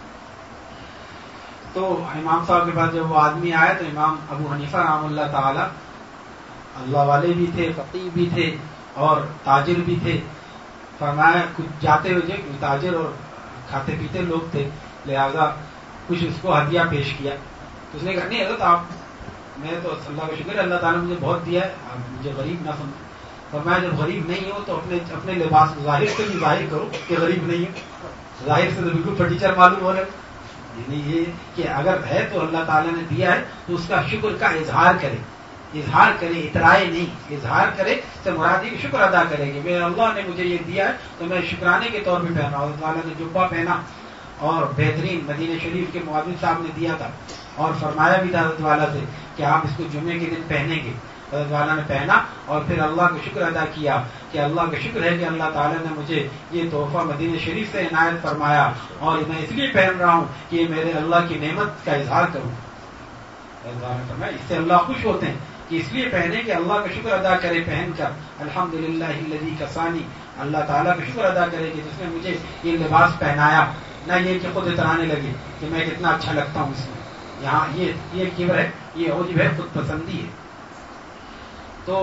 تو امام صاحب کے پاس جب وہ آدمی آیا تو امام ابو حنیفہ رحمہ اللہ تعالی اللہ والے بھی تھے, فقیہ بھی تھے اور تاجر بھی تھے. فرمایا کچھ جاتے ہوئے تاجر اور کھاتے پیتے لوگ تھے, لہذا کچھ اس کو ہدیہ پیش کیا. تو اس نے کہا نہیں حضرت آپ, میں تو اللہ کا شکر ہے اللہ تعالیٰ نے مجھے بہت دیا ہے, آپ مجھے غریب نہ سمجھیں. فرمایا جب غریب نہیں ہو تو اپنے اپنے لباس ظاہر سے بھی ظاہر کرو کہ غریب نہیں ہو. ظاہر سے تو بالکل فرنیچر معلوم ہو رہا ہے. یعنی یہ کہ اگر ہے تو اللہ تعالیٰ نے دیا ہے تو اس کا شکر کا اظہار کرے, اظہار کرے, اترائے نہیں, اظہار کرے تو مرادی کی شکر ادا کرے گی. میں اللہ نے مجھے یہ دیا ہے تو میں شکرانے کے طور پہ پہنا. اللہ تعالیٰ نے جبہ پہنا اور بہترین مدینہ شریف کے معاون صاحب نے دیا تھا, اور فرمایا بھی تھا حضرت والا سے کہ آپ اس کو جمعے کے دن پہنیں گے. حضرت والا نے پہنا اور پھر اللہ کا شکر ادا کیا کہ اللہ کا شکر ہے کہ اللہ تعالیٰ نے مجھے یہ تحفہ مدینہ شریف سے عنایت فرمایا, اور میں اس لیے پہن رہا ہوں کہ یہ میرے اللہ کی نعمت کا اظہار کروں. حضرت والا نے فرمایا اس سے اللہ خوش ہوتے ہیں کہ اس لیے پہنے کہ اللہ کا شکر ادا کرے پہن کر, الحمدللہ الذی کسانی, اللہ تعالیٰ کا شکر ادا کرے کہ جس نے مجھے یہ لباس پہنایا, نہ یہ کہ خود اترانے لگے کہ میں کتنا اچھا لگتا ہوں اس میں. یہاں یہ یہ کبر ہے, یہ عجب ہے, خود پسندی ہے. تو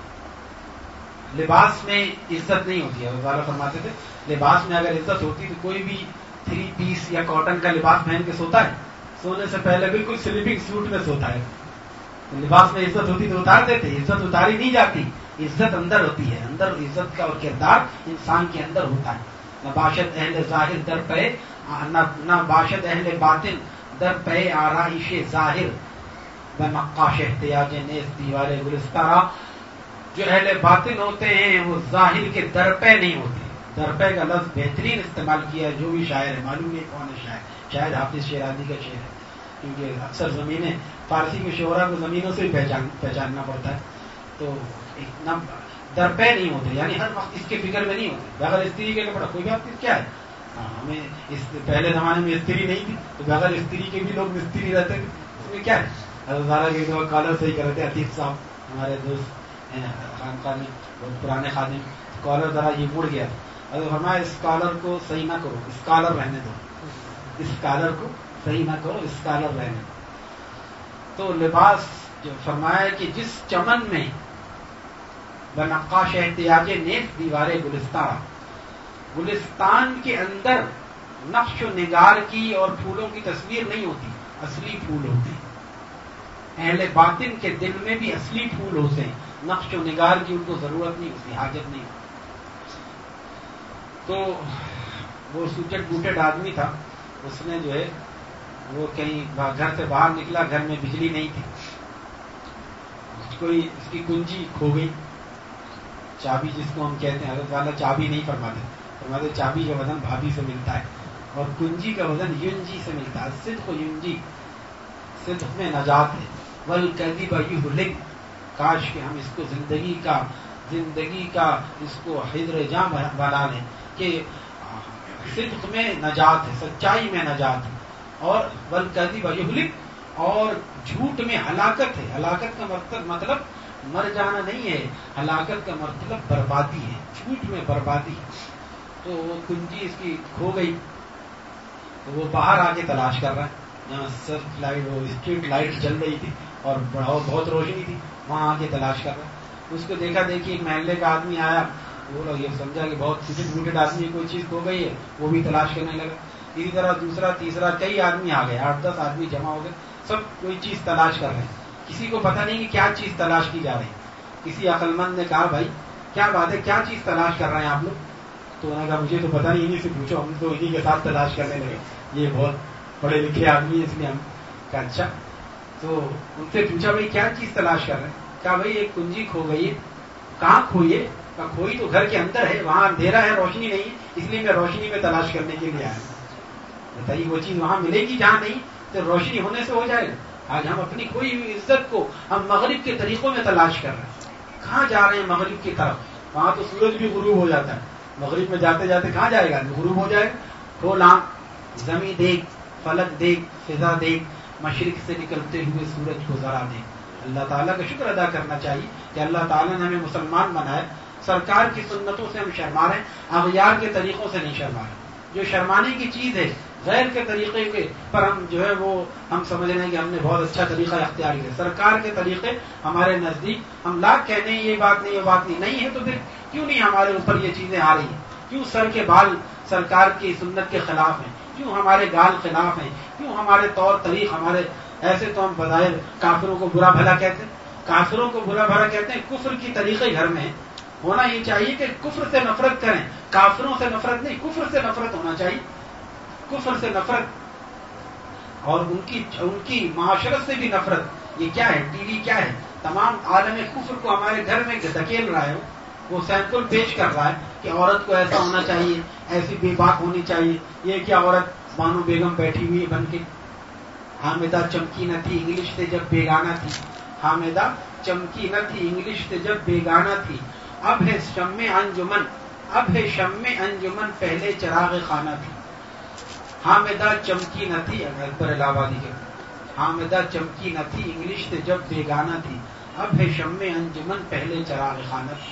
لباس میں عزت نہیں ہوتی ہے. حضرت فرماتے تھے لباس میں اگر عزت ہوتی تو کوئی بھی تھری پیس یا کاٹن کا لباس پہن کے سوتا ہے, سونے سے پہلے بالکل سلیپنگ سوٹ میں سوتا ہے. لباس میں عزت ہوتی تو اتار دیتے, عزت اتاری نہیں جاتی, عزت اندر ہوتی ہے. اندر عزت کا اور کردار انسان کے اندر ہوتا ہے. نہ باشد اہل ظاہر در پہ, نہ باشد اہل باطن در پہ آرائش ظاہر, میں نقاش احتیاج نیز دیوار گلستارا. جو اہل باطن ہوتے ہیں وہ ظاہر کے در پہ نہیں ہوتے. در پہ کا لفظ بہترین استعمال کیا ہے جو بھی شاعر ہے, معلوم ہے کون ہے شاعر, شاید حافظ شیرازی کا شعر ہے, کیونکہ اکثر زمینیں فارسی کے شعراء کو زمینوں سے پہچان پہچاننا پڑتا ہے. تو اتنا در پہ نہیں ہوتے, یعنی ہر وقت اس کے فکر میں نہیں ہوتے. بغیر استری کے کپڑا کوئی بات کیا ہے, ہاں ہمیں اس پہلے زمانے میں استری نہیں تھی تو بغیر استری کے بھی لوگ مستری رہتے تھے, اس میں کیا ہے. حضرت کے دو کالر صحیح کر رہے تھے, عتیق صاحب ہمارے دوست خانقاہ میں بہت پرانے خادم, کالر ذرا یہ مڑ گیا تھا. حضرت فرمایا اس کالر کو صحیح نہ کرو, اس کالر رہنے دو, اس کالر کو صحیح نہ کرو, اس کالر رہنے دو. تو لباس جو فرمایا ہے کہ جس چمن میں بنقاش احتیاج نیف دیوارے گلستان، گلستان کے اندر نقش و نگار کی اور پھولوں کی تصویر نہیں ہوتی، اصلی پھول ہوتے ہیں. اہل باطن کے دل میں بھی اصلی پھول ہوتے ہیں، نقش و نگار کی ان کو ضرورت نہیں ہوتی، حاجت نہیں ہوتی. تو وہ سوچٹ بوٹڈ آدمی تھا، اس نے جو ہے وہ کہیں گھر سے باہر نکلا، گھر میں بجلی نہیں تھی، کوئی اس کی کنجی کھو گئی، چابی جس کو ہم کہتے ہیں، حضرت والا چابی نہیں فرماتے، فرماتے چابی کا وزن بھابھی سے ملتا ہے اور کنجی کا وزن یونجی سے ملتا ہے. صدق و یونجی، صدق میں نجات ہے، والکذب یہلک، کاش کہ ہم اس کو زندگی کا زندگی کا اس کو حضر جاں بنا لیں کہ صدق میں نجات ہے، سچائی میں نجات ہے، اور والکذب یہلک، اور جھوٹ میں ہلاکت ہے. ہلاکت کا مطلب مطلب مر جانا نہیں ہے، ہلاکت کا مطلب بربادی ہے، جھوٹ میں بربادی ہے. تو وہ کنجی اس کی کھو گئی، تو وہ باہر آ کے تلاش کر رہا ہے، جہاں سرچ لائٹ وہ اسٹریٹ لائٹ جل رہی تھی اور بہت روشنی تھی، وہاں آ کے تلاش کر رہا ہے. اس کو دیکھا دیکھی ایک محلے کا آدمی آیا، وہ لوگ یہ سمجھا کہ بہت ٹوٹڈ بوٹڈ آدمی کوئی چیز کھو گئی ہے، وہ بھی تلاش کرنے لگا. اسی طرح دوسرا تیسرا کئی آدمی آ گئے، آٹھ دس آدمی جمع ہو گئے، سب کوئی چیز تلاش کر رہے ہیں. کسی کو پتہ نہیں کہ کیا چیز تلاش کی جا رہی ہے. کسی عقل مند نے کہا بھائی کیا بات ہے، کیا چیز تلاش کر رہے ہیں آپ لوگ؟ تو انہوں نے کہا مجھے تو پتہ نہیں، انہیں سے پوچھو، ہم تو انہیں کے ساتھ تلاش کرنے لگے، یہ بہت پڑھے لکھے آدمی ہے اس لیے ہم کہا اچھا. تو ان سے پوچھا بھائی کیا چیز تلاش کر رہے ہیں؟ کہا بھائی ایک کنجی کھو گئی ہے. کہاں کھوئی ہے؟ کہا کھوئی تو گھر کے اندر ہے، وہاں اندھیرا ہے، روشنی نہیں ہے، اس لیے میں روشنی میں تلاش کرنے کے لیے آیا. بتائیے وہ چیز وہاں ملے گی جہاں نہیں تو روشنی ہونے سے ہو جائے گا. آج ہم اپنی کھوئی ہوئی عزت کو ہم مغرب کے طریقوں میں تلاش کر رہے ہیں. کہاں جا رہے ہیں؟ مغرب کی طرف. وہاں تو سورج بھی غروب ہو جاتا ہے، مغرب میں جاتے جاتے کہاں جائے گا؟ غروب ہو جائے گا. کھول آنکھ، زمین دیکھ، فلک دیکھ، فضا دیکھ، مشرق سے نکلتے ہوئے سورج کو ذرا دیکھ. اللہ تعالیٰ کا شکر ادا کرنا چاہیے کہ اللہ تعالیٰ نے ہمیں مسلمان بنایا. سرکار کی سنتوں سے ہم شرما رہے ہیں، اغیار کے طریقوں سے نہیں شرما رہے. جو شرمانے کی چیز ہے غیر کے طریقے کے پر ہم جو ہے وہ ہم سمجھ رہے ہیں کہ ہم نے بہت اچھا طریقہ اختیار کیا. سرکار کے طریقے ہمارے نزدیک ہم لاکھ کہتے ہیں یہ بات نہیں، یہ بات نہیں نہیں ہے، تو پھر کیوں نہیں ہمارے اوپر یہ چیزیں آ رہی ہیں؟ کیوں سر کے بال سرکار کی سنت کے خلاف ہیں؟ کیوں ہمارے گال خلاف ہیں؟ کیوں ہمارے طور طریق ہمارے ایسے؟ تو ہم بظاہر کافروں کو برا بھلا کہتے ہیں، کافروں کو برا بھلا کہتے ہیں. کفر کی طریقے گھر میں ہونا یہ چاہیے کہ کفر سے نفرت کریں، کافروں سے نفرت نہیں، کفر سے نفرت ہونا چاہیے. کفر سے نفرت اور ان کی ان کی معاشرت سے بھی نفرت. یہ کیا ہے؟ ٹی وی کیا ہے؟ تمام عالم کفر کو ہمارے گھر میں دھکیل رہا ہے. وہ سیمپل پیش کر رہا ہے کہ عورت کو ایسا ہونا چاہیے، ایسی بے باک ہونی چاہیے. یہ کیا عورت بانو بیگم بیٹھی ہوئی بن کے، حامدہ چمکی نہ تھی انگلش سے جب بیگانہ تھی، حامدہ چمکی نہ تھی انگلش سے جب بیگانہ تھی. اب ہے شم انجمن، اب ہے شم انجمن، پہلے چراغ خانہ تھی. حامدہ چمکی نہ تھی، اکبر الہ آبادی کے، حامدہ چمکی نہ تھی انگلش سے جب بیگانہ تھی. اب ہے شم انجمن، پہلے چراغ خانہ تھی.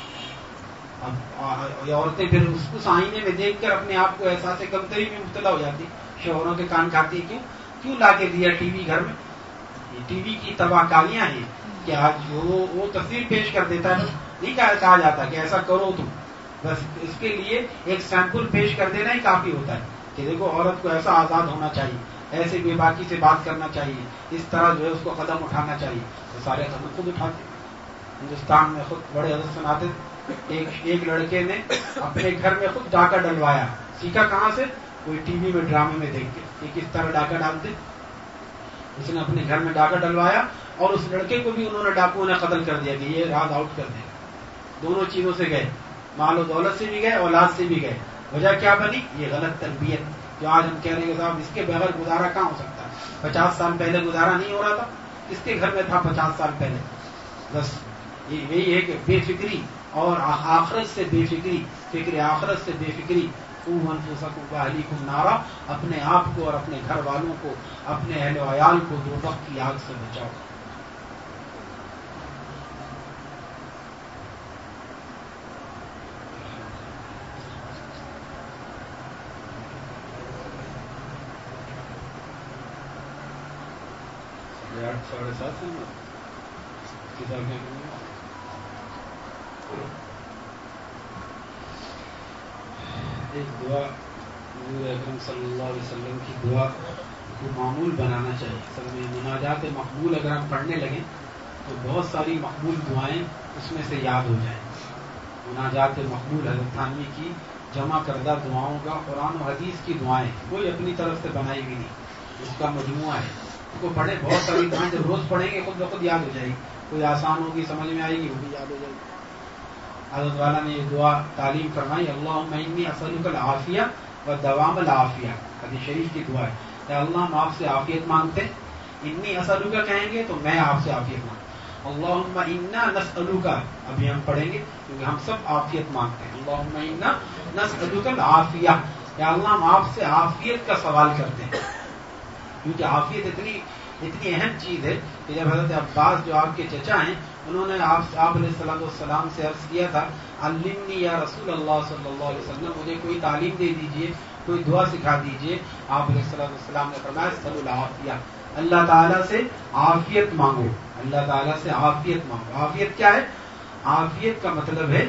اب عورتیں پھر اس اس آئینے میں دیکھ کر اپنے آپ کو احساس کمتری میں مبتلا ہو جاتی، شوہروں کے کان کھاتی. کیوں کیوں لا کے دیا ٹی وی گھر میں؟ یہ ٹی وی کی تباہ کالیاں ہیں کہ آج وہ وہ تصویر پیش کر دیتا ہے. نہیں کہا جاتا کہ ایسا کرو تم، بس اس کے لیے ایک سیمپل پیش کر دینا ہی کافی ہوتا ہے کہ دیکھو عورت کو ایسا آزاد ہونا چاہیے، ایسے بے باکی سے بات کرنا چاہیے، اس طرح جو ہے اس کو قدم اٹھانا چاہیے. وہ سارے قدم خود اٹھاتے. ہندوستان میں خود بڑے حضرت سناتے، ایک ایک لڑکے نے اپنے گھر میں خود ڈاکہ ڈلوایا. سیکھا کہاں سے؟ کوئی ٹی وی میں ڈرامے میں دیکھ کے کہ کس طرح ڈاکہ ڈالتے. اس نے اپنے گھر میں ڈاکہ ڈلوایا اور اس لڑکے کو بھی انہوں نے ڈاکوؤں نے قتل کر دیا کہ یہ رات آؤٹ کر دے. دونوں چیزوں سے گئے، مال و دولت سے بھی گئے، اولاد سے بھی گئے. وجہ کیا بنی؟ یہ غلط تربیت. جو آج ہم کہہ رہے ہیں کہ صاحب اس کے بغیر گزارا کہاں ہو سکتا ہے؟ پچاس سال پہلے گزارا نہیں ہو رہا تھا، کس کے گھر میں تھا پچاس سال پہلے؟ بس یہی ہے کہ بے فکری اور آخرت سے بے فکری، فکر آخرت سے بے فکری. قوا انفسکم واہلیکم نارا، اپنے آپ کو اور اپنے گھر والوں کو، اپنے اہل و عیال کو دوزخ کی آگ سے بچاؤ. साढ़े सात से किताब के एक दुआ हुजूर अकरम सल्लल्लाहु अलैहि वसल्लम की दुआ को मामूल बनाना चाहिए। असल में मुनाजात मकबूल अगर हम पढ़ने लगें तो बहुत सारी मकबूल दुआएं उसमें से याद हो जाएं। मुनाजात मकबूल हज़रत थानवी की जमा करदा दुआओं का कुरान और हदीस की दुआएं कोई अपनी तरफ से बनाई भी नहीं, उसका मजमुआ है। उसको पढ़े, बहुत सारी दुआएं जब रोज पढ़ेंगे खुद ब खुद याद हो जाएगी। कोई आसान होगी, समझ में आएगी, वो भी याद हो जाएगी। हज़रत वाला ने ये दुआ तालीम फरमाई, अल्लाहुम्मा इन्नी असअलुकल आफिया व दवामल आफिया। हदीस शरीफ की दुआ है, या अल्लाह हम आपसे आफियत मांगते हैं। इन्नी असअलुका कहेंगे तो मैं आपसे आफियत मांगता हूं। अल्लाहुम्मा इन्ना नसअलुका, अभी हम पढ़ेंगे क्योंकि हम सब आफियत मांगते हैं। अल्लाहुम्मा इन्ना नसअलुकल आफिया, या अल्लाह हम आपसे आफियत का सवाल करते हैं। क्योंकि आफियत इतनी इतनी अहम चीज है कि जब हज़रत अब्बास जो आपके चचा हैं, उन्होंने आप आप अलैहिस्सलाम से अर्ज किया था, अल्लिमनी या रसूल अल्लाह सल्लल्लाहु अलैहि वसल्लम, मुझे कोई तालीम दे दीजिए, कोई दुआ सिखा दीजिए। आप अलैहिस्सलाम ने फरमाया, सल्लुल आफिया, अल्लाह ताला से आफियत मांगो, अल्लाह ताला से आफियत मांगो। आफियत क्या है? आफियत का मतलब है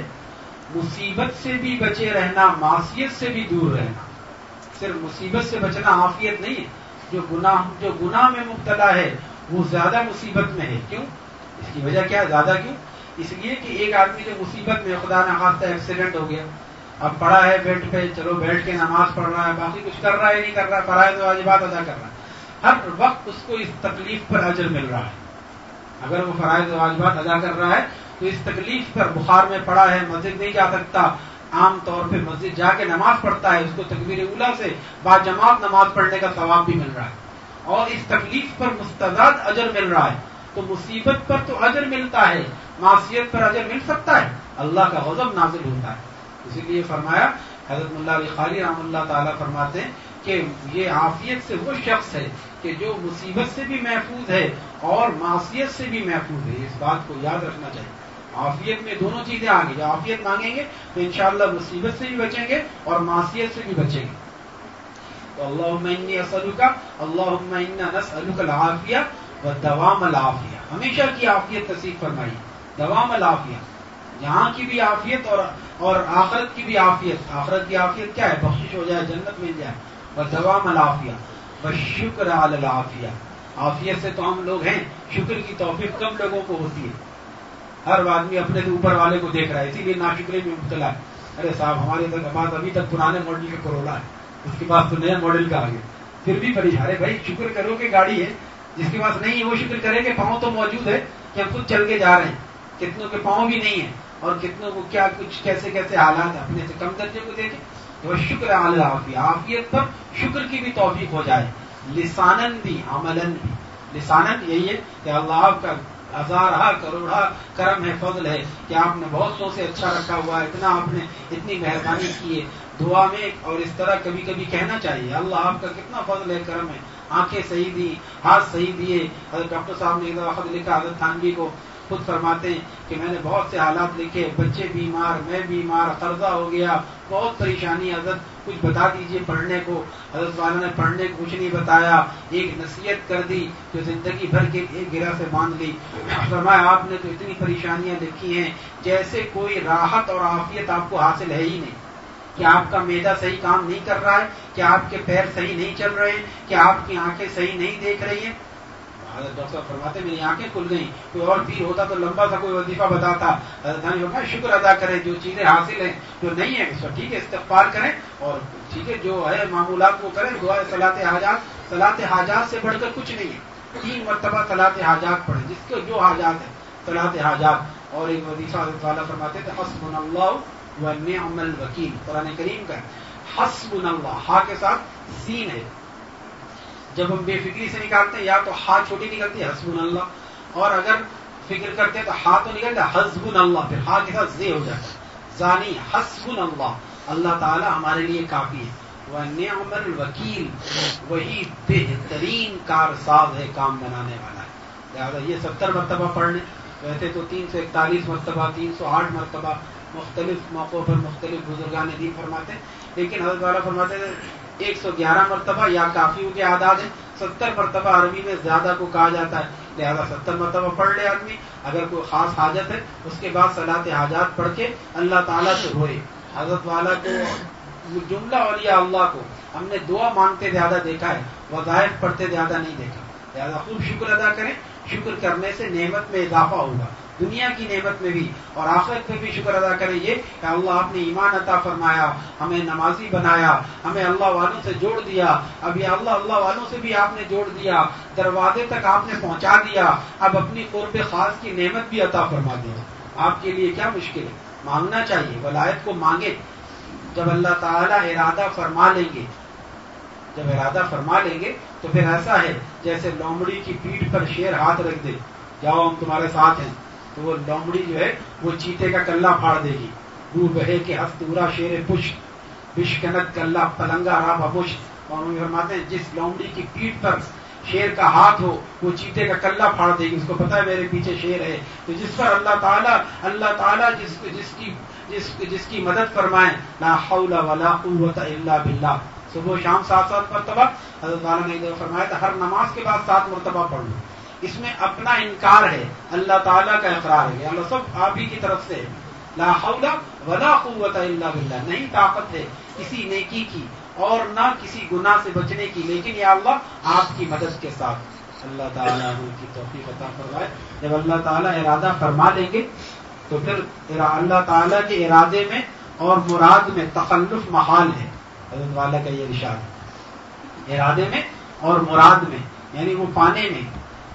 मुसीबत से भी बचे रहना, मासियत से भी दूर रहना। सिर्फ मुसीबत से बचना आफियत नहीं है। जो गुनाह जो गुनाह में मुब्तला है वो ज्यादा मुसीबत में है। क्यों? इसकी वजह क्या है? ज्यादा क्यों? इसलिए कि एक आदमी जो मुसीबत में, खुदा न खास्ता एक्सीडेंट हो गया, अब पड़ा है बेड पे, चलो बैठ के नमाज पढ़ रहा है, बाकी कुछ कर रहा है नहीं कर रहा है, फराइज़ व वाजिबात अदा कर रहा है, हर वक्त उसको इस तकलीफ पर अजर मिल रहा है। अगर वो फराइज़ व वाजिबात अदा कर रहा है तो इस तकलीफ पर, बुखार में पड़ा है, मस्जिद नहीं जा सकता, आम तौर पे मस्जिद जाके नमाज पढ़ता है, उसको तकबीर उला से बाजमात नमाज पढ़ने का सवाब भी मिल रहा है और इस तकलीफ पर मुस्तज़ाद अजर मिल रहा है। तो मुसीबत पर तो अजर मिलता है, मासियत पर अजर मिल सकता है, अल्लाह का गज़ब नाज़िल होता है। इसीलिए फरमाया, हज़रत मुल्ला अली क़ारी रहमतुल्लाह ताला फरमाते हैं कि ये आफियत से वो शख्स है कि जो मुसीबत से भी महफूज है और मासियत से भी महफूज है। इस बात को याद रखना चाहिए। आफियत में दोनों चीजें आ गई। आफियत मांगेंगे तो इंशाअल्लाह मुसीबत से भी बचेंगे और मासियत से भी बचेंगे। तो अल्लाहुम्मा इन्नी असअलुका, अल्लाहुम्मा इन्ना नसअलुकल आफिया व दवामल आफिया, हमेशा की आफियत नसीब फरमाई। दवामल आफिया, यहाँ की भी आफियत और और आखिरत की भी आफियत। आखिरत की आफियत क्या है? बख्शिश हो जाए, जन्नत मिल जाए। व दवामल आफिया व शुक्र अलल आफिया, आफियत से तो हम लोग हैं, शुक्र की तौफीक कम लोगों को होती है। हर आदमी अपने से ऊपर वाले को देख रहा है, इसीलिए नाशुक्री में मुब्तला है। अरे साहब, हमारे पास अभी तक पुराने मॉडल का कोरोला है, उसके पास तो नया मॉडल का आ गया, फिर भी परेशान। अरे भाई, शुक्र करो कि गाड़ी है, जिसके पास नहीं है वो शुक्र करे कि पाँव तो मौजूद है, कि हम खुद चल के जा रहे हैं। कितनों के पाँव भी नहीं है और कितनों को क्या कुछ कैसे कैसे हालात अपने से कम दर्जे को देखे। तो शुक्र अल आफिया, आफियत पर शुक्र की भी तौफीक हो जाए। लिसानन भी अमलन भी। लिसानन यही है कि अल्लाह का हजारहा करोड़ा करम है, फजल है कि आपने बहुत सौ से अच्छा रखा हुआ है, इतना आपने इतनी मेहरबानी की है दुआ में। और इस तरह कभी कभी कहना चाहिए, अल्लाह आपका कितना फजल है, करम है, आंखें सही दी, हाथ सही दिए। डॉक्टर साहब ने एक दफा खत लिखा हज़रत थानवी को, खुद फरमाते हैं कि मैंने बहुत से हालात लिखे, बच्चे बीमार, मैं बीमार, कर्जा हो गया, बहुत परेशानी, हज़रत कुछ बता दीजिए पढ़ने को। हज़रत वाला ने पढ़ने को कुछ नहीं बताया, एक नसीहत कर दी जो जिंदगी भर के एक गिरा से बांध ली। फरमाया, आपने तो इतनी परेशानियां लिखी हैं जैसे कोई राहत और आफियत आपको हासिल है ही नहीं। कि आपका मैदा सही काम नहीं कर रहा है, कि आपके पैर सही नहीं चल रहे हैं, कि आपकी आंखें सही नहीं देख रही हैं। डॉक्टर साहब फरमाते मेरी आंखें खुल गई। कोई और पीर होता तो लंबा सा कोई वजीफा बताता, शुक्र अदा करें जो चीजें हासिल हैं, जो नहीं है उसका ठीक है इस्तिग़फ़ार करें, और ठीक है जो है मामूलात वो करें। दुआ सलाते हाजात, सलाते हाजात से बढ़कर कुछ नहीं है। तीन मरतबा सलाते हाजात पढ़े, जिसके जो हाजात है सलाते हाजात। और एक वजीफा वाला फरमाते थे, हस्बुनल्लाहु व निअमल वकील, कुरान करीम का हस्बुनल्लाह, हा के साथ सीन है। जब हम बेफिक्री से निकालते हैं या तो हा छोटी निकलती है हस्बुनल्लाह, और अगर फिक्र करते हैं तो हा तो निकलता है हस्बुनल्लाह, फिर हा के साथ जे हो जाता है जानी। हस्बुनल्लाह, अल्लाह ताला हमारे लिए काफी है। वह निअमल वकील, वही बेहतरीन कारसाज है, काम बनाने वाला है। लिहाजा ये सत्तर मरतबा पढ़ने, वैसे तो तीन सौ इकतालीस मरतबा, तीन सौ आठ मरतबा मुख्तलिफ मौक़ों पर मुख्तलिफ बुजुर्गान दीन फरमाते हैं, लेकिन हज़रत वाला फरमाते हैं एक सौ ग्यारह मरतबा या काफियों के आदाद है। सत्तर मरतबा अरबी में ज्यादा को कहा जाता है, لہذا ستر مرتبہ پڑھ لے آدمی. اگر کوئی خاص حاجت ہے اس کے بعد صلاۃ حاجات پڑھ کے اللہ تعالیٰ سے روئے. حضرت والا کو جملہ اولیاء اللہ کو ہم نے دعا مانگتے زیادہ دیکھا ہے, وظائف پڑھتے زیادہ نہیں دیکھا. لہذا خوب شکر ادا کریں. شکر کرنے سے نعمت میں اضافہ ہوگا, دنیا کی نعمت میں بھی اور آخرت میں بھی شکر ادا کریں. یہ کہ اللہ آپ نے ایمان عطا فرمایا, ہمیں نمازی بنایا, ہمیں اللہ والوں سے جوڑ دیا. اب یہ اللہ اللہ والوں سے بھی آپ نے جوڑ دیا, دروازے تک آپ نے پہنچا دیا. اب اپنی قرب خاص کی نعمت بھی عطا فرما دیا. آپ کے لیے کیا مشکل ہے؟ مانگنا چاہیے, ولایت کو مانگے. جب اللہ تعالیٰ ارادہ فرما لیں گے جب ارادہ فرما لیں گے تو پھر ایسا ہے جیسے لومڑی کی پیٹھ پر شیر ہاتھ رکھ دے, جاؤ ہم تمہارے ساتھ ہیں, تو وہ لومڑی جو ہے وہ چیتے کا کلہ پھاڑ دے گی. رو بہے کے ہستورا شیر پشت بشکنت کلہ پلنگا را بمشت. اور فرماتے ہیں جس لومڑی کی پیٹھ پر شیر کا ہاتھ ہو وہ چیتے کا کلہ پھاڑ دے گی. اس کو پتا ہے میرے پیچھے شیر ہے. تو جس پر اللہ تعالیٰ اللہ تعالیٰ جس جس کی جس جس کی مدد فرمائے, لا حول ولا قوت الا باللہ. صبح شام سات سات مرتبہ حضرت والا نے فرمایا تھا ہر نماز کے بعد سات مرتبہ پڑھ لو. اس میں اپنا انکار ہے, اللہ تعالیٰ کا اقرار ہے. اللہ سب آپ ہی کی طرف سے ہے. لا حول ولا قوت الا باللہ. نہیں طاقت ہے کسی نیکی کی اور نہ کسی گناہ سے بچنے کی, لیکن یا اللہ آپ کی مدد کے ساتھ. اللہ تعالیٰ ان کی توفیق عطا فرمائے. جب اللہ تعالیٰ ارادہ فرما لیں گے تو پھر اللہ تعالیٰ کے ارادے میں اور مراد میں تخلف محال ہے. حضرت والا کا یہ ارشاد ہے, ارادے میں اور مراد میں, یعنی وہ پانے میں.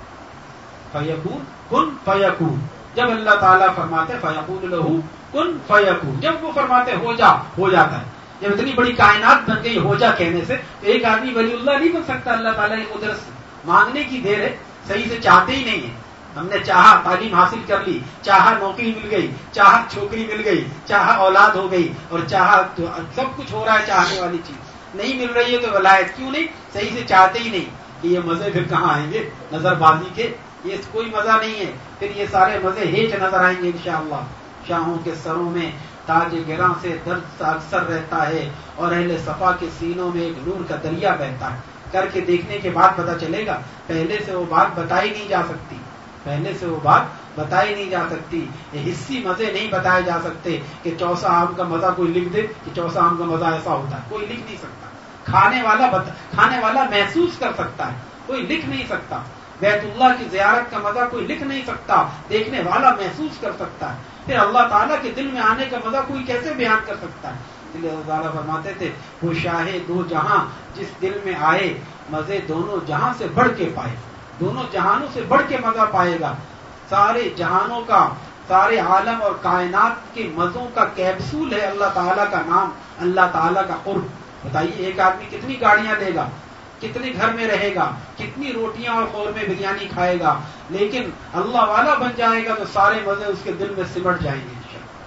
فیکون کن فیکون, جب اللہ تعالیٰ فرماتے فیقول لہو کن فیکون, جب وہ فرماتے ہو جا ہو جاتا ہے. جب اتنی بڑی کائنات بن گئی ہو جا کہنے سے, تو ایک آدمی ولی اللہ نہیں بن سکتا اللہ تعالیٰ کی قدرت سے. مانگنے کی دیر ہے, صحیح سے چاہتے ہی نہیں ہے. ہم نے چاہا تعلیم حاصل کر لی, چاہا نوکری مل گئی, چاہا چھوکری مل گئی, چاہا اولاد ہو گئی, اور چاہا سب کچھ ہو رہا ہے. چاہنے والی چیز نہیں مل رہی ہے تو ولایت کیوں نہیں؟ صحیح سے چاہتے ہی نہیں. کہ یہ مزے پھر کہاں آئیں گے نظر بازی کے, یہ کوئی مزہ نہیں ہے. پھر یہ سارے مزے ہیچ نظر آئیں گے انشاءاللہ. شاہوں کے سروں میں تاج گراں سے درد اکثر رہتا ہے, اور اہل صفا کے سینوں میں ایک نور کا دریا بہتا ہے. کر کے دیکھنے کے بعد پتہ چلے گا. پہلے سے وہ بات بتائی نہیں جا سکتی, پہلے سے وہ بات بتائی نہیں جا سکتی. یہ حصی مزے نہیں بتائے جا سکتے کہ چوسا آم کا مزہ کوئی لکھ دے کہ چوسا آم کا مزہ ایسا ہوتا ہے, کوئی لکھ نہیں سکتا. کھانے والا بتا, کھانے والا محسوس کر سکتا ہے, کوئی لکھ نہیں سکتا. بیت اللہ کی زیارت کا مزہ کوئی لکھ نہیں سکتا, دیکھنے والا محسوس کر سکتا ہے. پھر اللہ تعالیٰ کے دل میں آنے کا مزہ کوئی کیسے بیان کر سکتا ہے؟ اس لیے اللہ تعالیٰ فرماتے تھے وہ شاہ دو جہاں جس دل میں آئے, مزے دونوں جہاں سے بڑھ کے پائے. دونوں جہانوں سے بڑھ کے مزہ پائے گا. سارے جہانوں کا, سارے عالم اور کائنات کے مزوں کا کیپسول ہے اللہ تعالیٰ کا نام, اللہ تعالیٰ کا قرب. بتائیے ایک آدمی کتنی گاڑیاں لے گا, کتنے گھر میں رہے گا, کتنی روٹیاں اور قورمے بریانی کھائے گا, لیکن اللہ والا بن جائے گا تو سارے مزے اس کے دل میں سمٹ جائیں گے.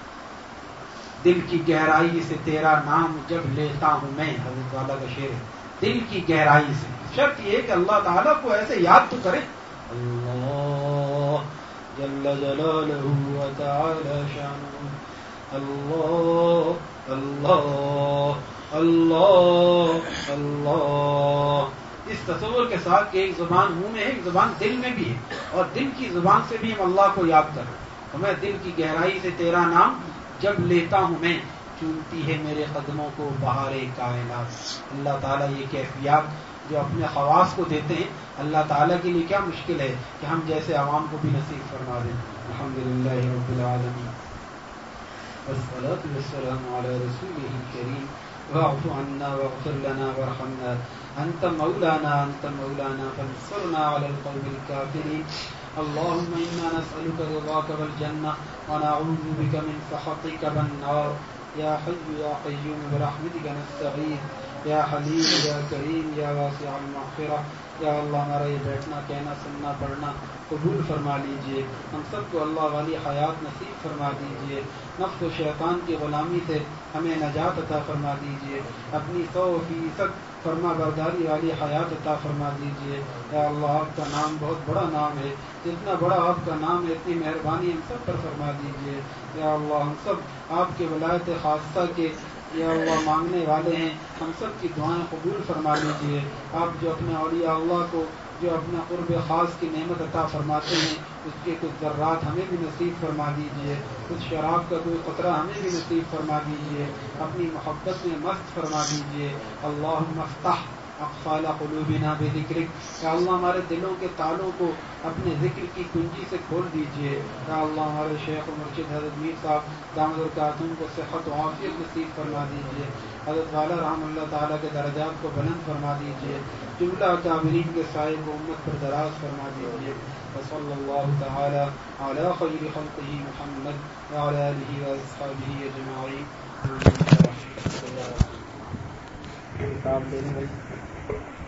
دل کی گہرائی سے تیرا نام جب لیتا ہوں میں, حضرت والا کا شعر ہے. دل کی گہرائی سے, شرط یہ کہ اللہ تعالیٰ کو ایسے یاد تو کرے. اللہ جل جلالہ و تعالی شانہ, اللہ اللہ اللہ اللہ. اس تصور کے ساتھ کہ ایک زبان منہ میں ہے, ایک زبان دل میں بھی ہے, اور دل کی زبان سے بھی ہم اللہ کو یاد کریں. تو میں دل کی گہرائی سے تیرا نام جب لیتا ہوں میں, چونتی ہے میرے قدموں کو بہار کائنات. اللہ تعالیٰ یہ کیفیات جو اپنے خواص کو دیتے ہیں, اللہ تعالیٰ کے لیے کیا مشکل ہے کہ ہم جیسے عوام کو بھی نصیب فرما دیں. الحمدللہ رب العالمین, والصلاة والسلام علی رسولہ الکریم. واعف عنا واغفر لنا وارحمنا, انت مولانا انت مولانا فانصرنا علی القوم الکافرین. اللهم انا نسألك رضاك والجنة ونعوذ بك من سخطك والنار. يا حي يا قيوم برحمتك نستغيث يا حليم يا كريم يا واسع المغفرة. یا اللہ ہمارا یہ بیٹھنا کہنا سننا پڑھنا قبول فرما لیجئے. ہم سب کو اللہ والی حیات نصیب فرما دیجئے. نفس و شیطان کی غلامی سے ہمیں نجات عطا فرما دیجئے. اپنی سو فیصد فرما برداری والی حیات عطا فرما دیجئے. یا اللہ آپ کا نام بہت بڑا نام ہے, جتنا بڑا آپ کا نام ہے اتنی مہربانی ہم سب پر فرما دیجئے. یا اللہ ہم سب آپ کے ولایت خاصہ کے یا اللہ مانگنے والے ہیں, ہم سب کی دعائیں قبول فرما لیجئے. آپ جو اپنے اولیاء اللہ کو جو اپنا قرب خاص کی نعمت عطا فرماتے ہیں اس کے کچھ ذرات ہمیں بھی نصیب فرما دیجیے، کچھ شراب کا کوئی قطرہ ہمیں بھی نصیب فرما دیجیے، اپنی محبت میں مست فرما دیجیے۔ اللہم افتح اقفال قلوبنا بذکرک، یا اللہ ہمارے دلوں کے تالوں کو اپنے ذکر کی کنجی سے کھول دیجیے۔ یا اللہ ہمارے شیخ و مرشد حضرت میر صاحب دامت الخاتون کو صحت و عافیت نصیب فرما دیجیے، حضرت والا رحم اللہ تعالیٰ کے درجات کو بلند فرما دیجیے، جملہ اکابرین کے سائے کو امت پر دراز فرما دیجیے۔ وصلی اللہ تعالی علی خیر خلقہ محمد وعلی آلہ واصحابہ اجمعین۔ کتاب لینے بھائی